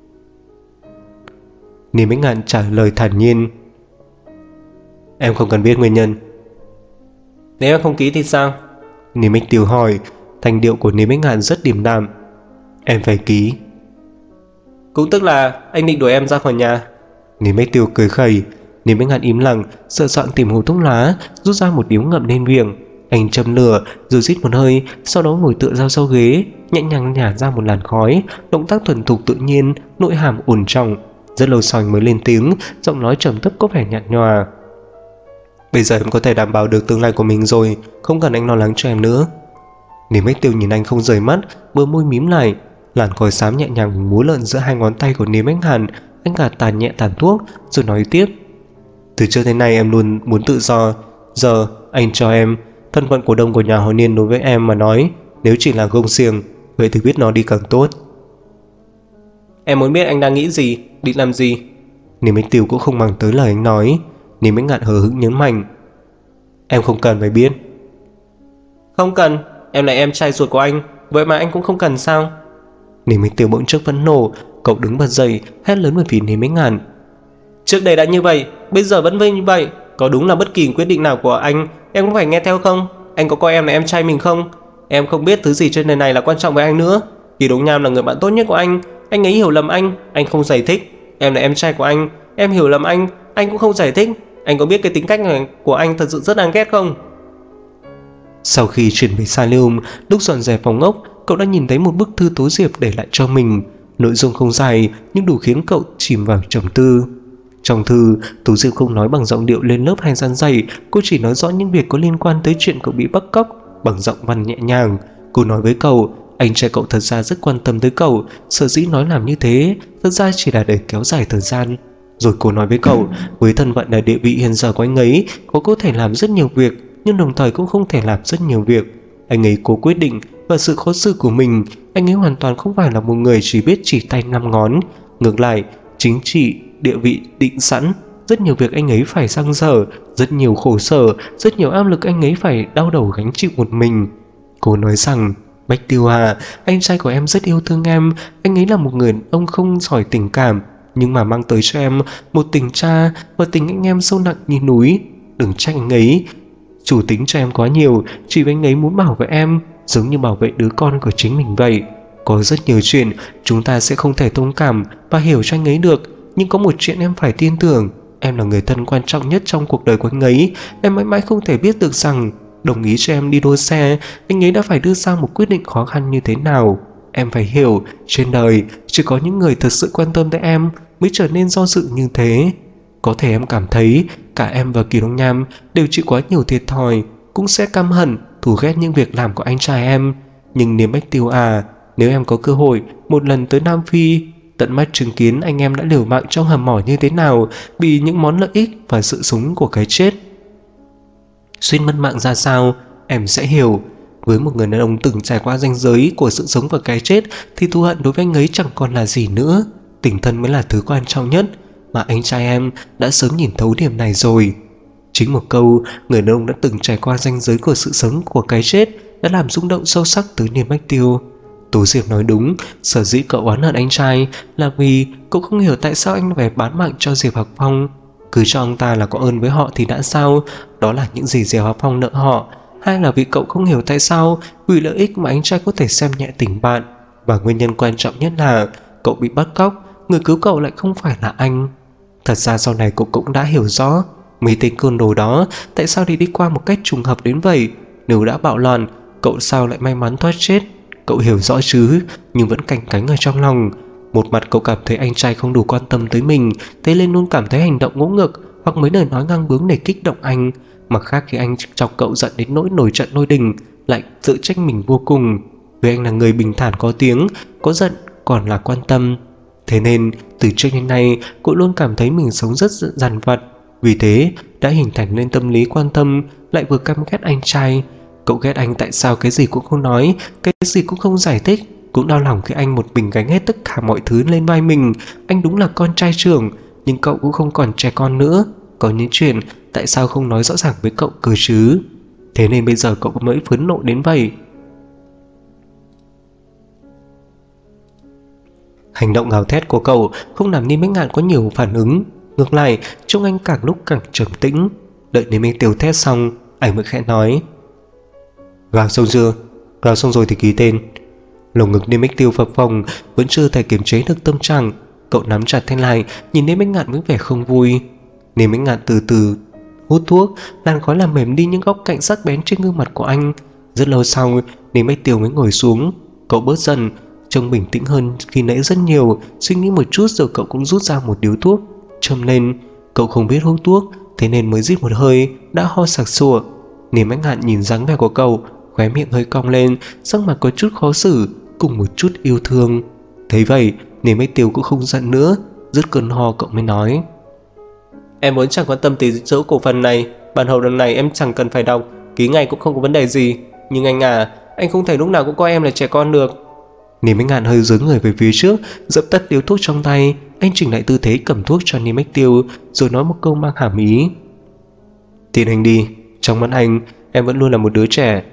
Niềm Bách Ngàn trả lời thản nhiên. Em không cần biết nguyên nhân. Nếu em không ký thì sao? Niềm Bách Tiêu hỏi. Thành điệu của Niềm Bách Ngàn rất điềm đạm. Em phải ký. Cũng tức là anh định đuổi em ra khỏi nhà. Niềm Bách Tiêu cười khẩy. Niềm Bách Ngạn im lặng, sờ soạn tìm hộp thuốc lá, rút ra một điếu ngậm lên miệng. Anh châm lửa rồi rít một hơi, sau đó ngồi tựa ra sau ghế, nhẹ nhàng nhả ra một làn khói, động tác thuần thục tự nhiên, nội hàm ổn trọng. Rất lâu sau anh mới lên tiếng, giọng nói trầm thấp có vẻ nhạt nhòa. Bây giờ em có thể đảm bảo được tương lai của mình rồi, không cần anh lo lắng cho em nữa. Niềm Bách Tiêu nhìn anh không rời mắt, bờ môi mím lại, làn khói xám nhẹ nhàng múa lượn giữa hai ngón tay của Niềm Bách Hàn. Anh gạt tàn nhẹ tàn thuốc rồi nói tiếp. Từ trước đến nay em luôn muốn tự do, giờ anh cho em. Thân phận cổ đông của nhà họ Niên đối với em mà nói, nếu chỉ là gông xiềng, vậy thì biết nó đi càng tốt. Em muốn biết anh đang nghĩ gì, định làm gì? Niềm Bách Tiêu cũng không màng tới lời anh nói. Niềm Bách Ngạn hờ hững nhấn mạnh. Em không cần phải biết. Không cần, em là em trai ruột của anh, vậy mà anh cũng không cần sao? Niềm Bách Tiêu bỗng chốc phẫn nộ, cậu đứng bật dậy, hét lớn về phía Niềm Bách Ngạn. Trước đây đã như vậy, bây giờ vẫn như vậy. Có đúng là bất kỳ quyết định nào của anh em cũng phải nghe theo không? Anh có coi em là em trai mình không? Em không biết thứ gì trên đời này là quan trọng với anh nữa. Kỳ Đống Nham là người bạn tốt nhất của anh ấy hiểu lầm anh không giải thích. Em là em trai của anh, em hiểu lầm anh cũng không giải thích. Anh có biết cái tính cách này của anh thật sự rất đáng ghét không? Sau khi chuyển về Salium, lúc dọn dẹp phòng ốc, cậu đã nhìn thấy một bức thư Tố Diệp để lại cho mình. Nội dung không dài nhưng đủ khiến cậu chìm vào trầm tư. Trong thư, Tố Diệp không nói bằng giọng điệu lên lớp hay gian dạy, cô chỉ nói rõ những việc có liên quan tới chuyện cậu bị bắt cóc bằng giọng văn nhẹ nhàng. Cô nói với cậu, anh trai cậu thật ra rất quan tâm tới cậu, sở dĩ nói làm như thế thật ra chỉ là để kéo dài thời gian. Rồi cô nói với cậu, với thân phận là địa vị hiện giờ của anh ấy, cô có thể làm rất nhiều việc, nhưng đồng thời cũng không thể làm rất nhiều việc. Anh ấy cố quyết định và sự khó xử của mình, anh ấy hoàn toàn không phải là một người chỉ biết chỉ tay năm ngón. Ngược lại, chính trị, địa vị định sẵn, rất nhiều việc anh ấy phải dang dở, rất nhiều khổ sở, rất nhiều áp lực anh ấy phải đau đầu gánh chịu một mình. Cô nói rằng, Bách Tiêu à, anh trai của em rất yêu thương em, anh ấy là một người ông không giỏi tình cảm, nhưng mà mang tới cho em một tình cha và tình anh em sâu nặng như núi. Đừng trách anh ấy, chủ tính cho em quá nhiều, chỉ vì anh ấy muốn bảo vệ em, giống như bảo vệ đứa con của chính mình vậy. Có rất nhiều chuyện chúng ta sẽ không thể thông cảm và hiểu cho anh ấy được, nhưng có một chuyện em phải tin tưởng, em là người thân quan trọng nhất trong cuộc đời của anh ấy. Em mãi mãi không thể biết được rằng đồng ý cho em đi đua xe, anh ấy đã phải đưa ra một quyết định khó khăn như thế nào. Em phải hiểu, trên đời chỉ có những người thật sự quan tâm tới em mới trở nên do dự như thế. Có thể em cảm thấy cả em và Kỳ Đông Nham đều chịu quá nhiều thiệt thòi, cũng sẽ căm hận, thù ghét những việc làm của anh trai em. Nhưng Niềm Bách Tiêu à, nếu em có cơ hội một lần tới Nam Phi, tận mắt chứng kiến anh em đã liều mạng trong hầm mỏ như thế nào, vì những món lợi ích và sự sống của cái chết, suýt mất mạng ra sao, em sẽ hiểu. Với một người đàn ông từng trải qua ranh giới của sự sống và cái chết thì thù hận đối với anh ấy chẳng còn là gì nữa. Tình thân mới là thứ quan trọng nhất, mà anh trai em đã sớm nhìn thấu điểm này rồi. Chính một câu người đàn ông đã từng trải qua ranh giới của sự sống của cái chết đã làm rung động sâu sắc tới Niềm Bách Tiêu. Tố Diệp nói đúng, sở dĩ cậu oán hận anh trai là vì cậu không hiểu tại sao anh phải bán mạng cho Diệp Hạc Phong. Cứ cho ông ta là có ơn với họ thì đã sao, đó là những gì Diệp Hạc Phong nợ họ. Hay là vì cậu không hiểu tại sao vì lợi ích mà anh trai có thể xem nhẹ tình bạn. Và nguyên nhân quan trọng nhất là cậu bị bắt cóc, người cứu cậu lại không phải là anh. Thật ra sau này cậu cũng đã hiểu rõ mấy tên côn đồ đó tại sao đi qua một cách trùng hợp đến vậy. Nếu đã bạo loạn, cậu sao lại may mắn thoát chết? Cậu hiểu rõ chứ, nhưng vẫn canh cánh ở trong lòng. Một mặt cậu cảm thấy anh trai không đủ quan tâm tới mình, thế nên luôn cảm thấy hành động ngỗ ngược hoặc mấy lời nói ngang bướng để kích động anh. Mặt khác khi anh chọc cậu giận đến nỗi nổi trận lôi đình, lại tự trách mình vô cùng, vì anh là người bình thản có tiếng, có giận còn là quan tâm. Thế nên từ trước đến nay cậu luôn cảm thấy mình sống rất dằn vặt, vì thế đã hình thành nên tâm lý quan tâm lại vừa căm ghét anh trai. Cậu ghét anh tại sao cái gì cũng không nói, cái gì cũng không giải thích, cũng đau lòng khi anh một mình gánh hết tất cả mọi thứ lên vai mình. Anh đúng là con trai trưởng, nhưng cậu cũng không còn trẻ con nữa. Có những chuyện tại sao không nói rõ ràng với cậu cơ chứ? Thế nên bây giờ cậu mới phẫn nộ đến vậy. Hành động gào thét của cậu không làm Niêm Bách Ngạn có nhiều phản ứng, ngược lại trông anh càng lúc càng trầm tĩnh. Đợi đến Niêm Tiêu thét xong, anh mới khẽ nói: "Gào xong chưa? Gào xong rồi thì ký tên." Lồng ngực Niêm Bách Tiêu phập phồng, vẫn chưa thể kiềm chế được tâm trạng. Cậu nắm chặt tay lại, nhìn Niêm Bách Ngạn với vẻ không vui. Nên Bách Ngạn từ từ hút thuốc, làn khói làm mềm đi những góc cạnh sắc bén trên gương mặt của anh. Rất lâu sau, Ninh Bách Tiêu mới ngồi xuống. Cậu bớt dần, trông bình tĩnh hơn khi nãy rất nhiều. Suy nghĩ một chút rồi cậu cũng rút ra một điếu thuốc, châm lên. Cậu không biết hút thuốc, thế nên mới rít một hơi đã ho sặc sụa. Ninh Bách Ngạn nhìn dáng vẻ của cậu, khóe miệng hơi cong lên, sắc mặt có chút khó xử cùng một chút yêu thương. Thấy vậy, Ninh Bách Tiêu cũng không giận nữa, dứt cơn ho cậu mới nói: Em vốn chẳng quan tâm tỷ số cổ phần này, bản hợp đồng này em chẳng cần phải đọc, ký ngày cũng không có vấn đề gì. Nhưng anh à, anh không thể lúc nào cũng coi em là trẻ con được. Ninh Bách Ngạn hơi dướng người về phía trước, dập tắt điếu thuốc trong tay. Anh chỉnh lại tư thế cầm thuốc cho Ninh Bách Tiêu, rồi nói một câu mang hàm ý: Tin anh đi, trong mắt anh, em vẫn luôn là một đứa trẻ.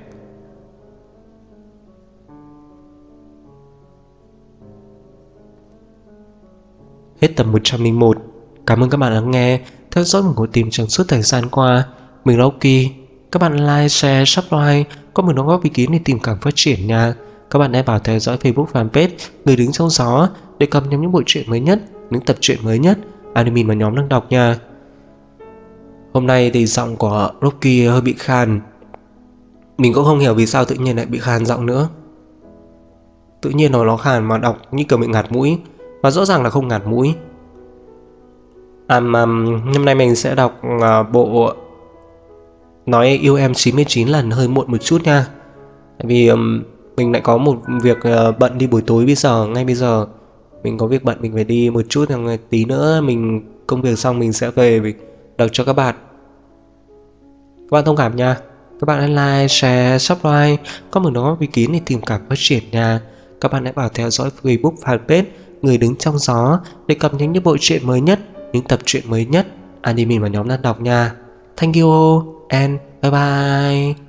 Hết tập 101. Cảm ơn các bạn đã nghe, theo dõi một cuộc tìm trong suốt thời gian qua. Mình là Oki. Các bạn like, share, subscribe, có một đóng góp ý kiến để tìm cảm phát triển nha. Các bạn hãy vào theo dõi Facebook fanpage Người Đứng Trong Gió để cập nhật những bộ truyện mới nhất, những tập truyện mới nhất admin mà nhóm đang đọc nha. Hôm nay thì giọng của Rocky hơi bị khàn. Mình cũng không hiểu vì sao tự nhiên lại bị khàn giọng nữa. Tự nhiên nó khàn mà đọc như kiểu bị ngạt mũi, và rõ ràng là không ngạt mũi. Hôm nay mình sẽ đọc bộ Nói Yêu Em 99 lần hơi muộn một chút nha. Tại vì mình lại có một việc bận đi buổi tối ngay bây giờ. Mình có việc bận, mình phải đi một chút, tí nữa mình công việc xong mình sẽ về đọc cho các bạn. Các bạn thông cảm nha. Các bạn hãy like, share, subscribe, có một đóng góp ý kiến để tìm cảm phát triển nha. Các bạn hãy vào theo dõi Facebook fanpage Người Đứng Trong Gió để cập nhật những bộ truyện mới nhất, những tập truyện mới nhất admin mà nhóm đang đọc nha. Thank you and bye bye.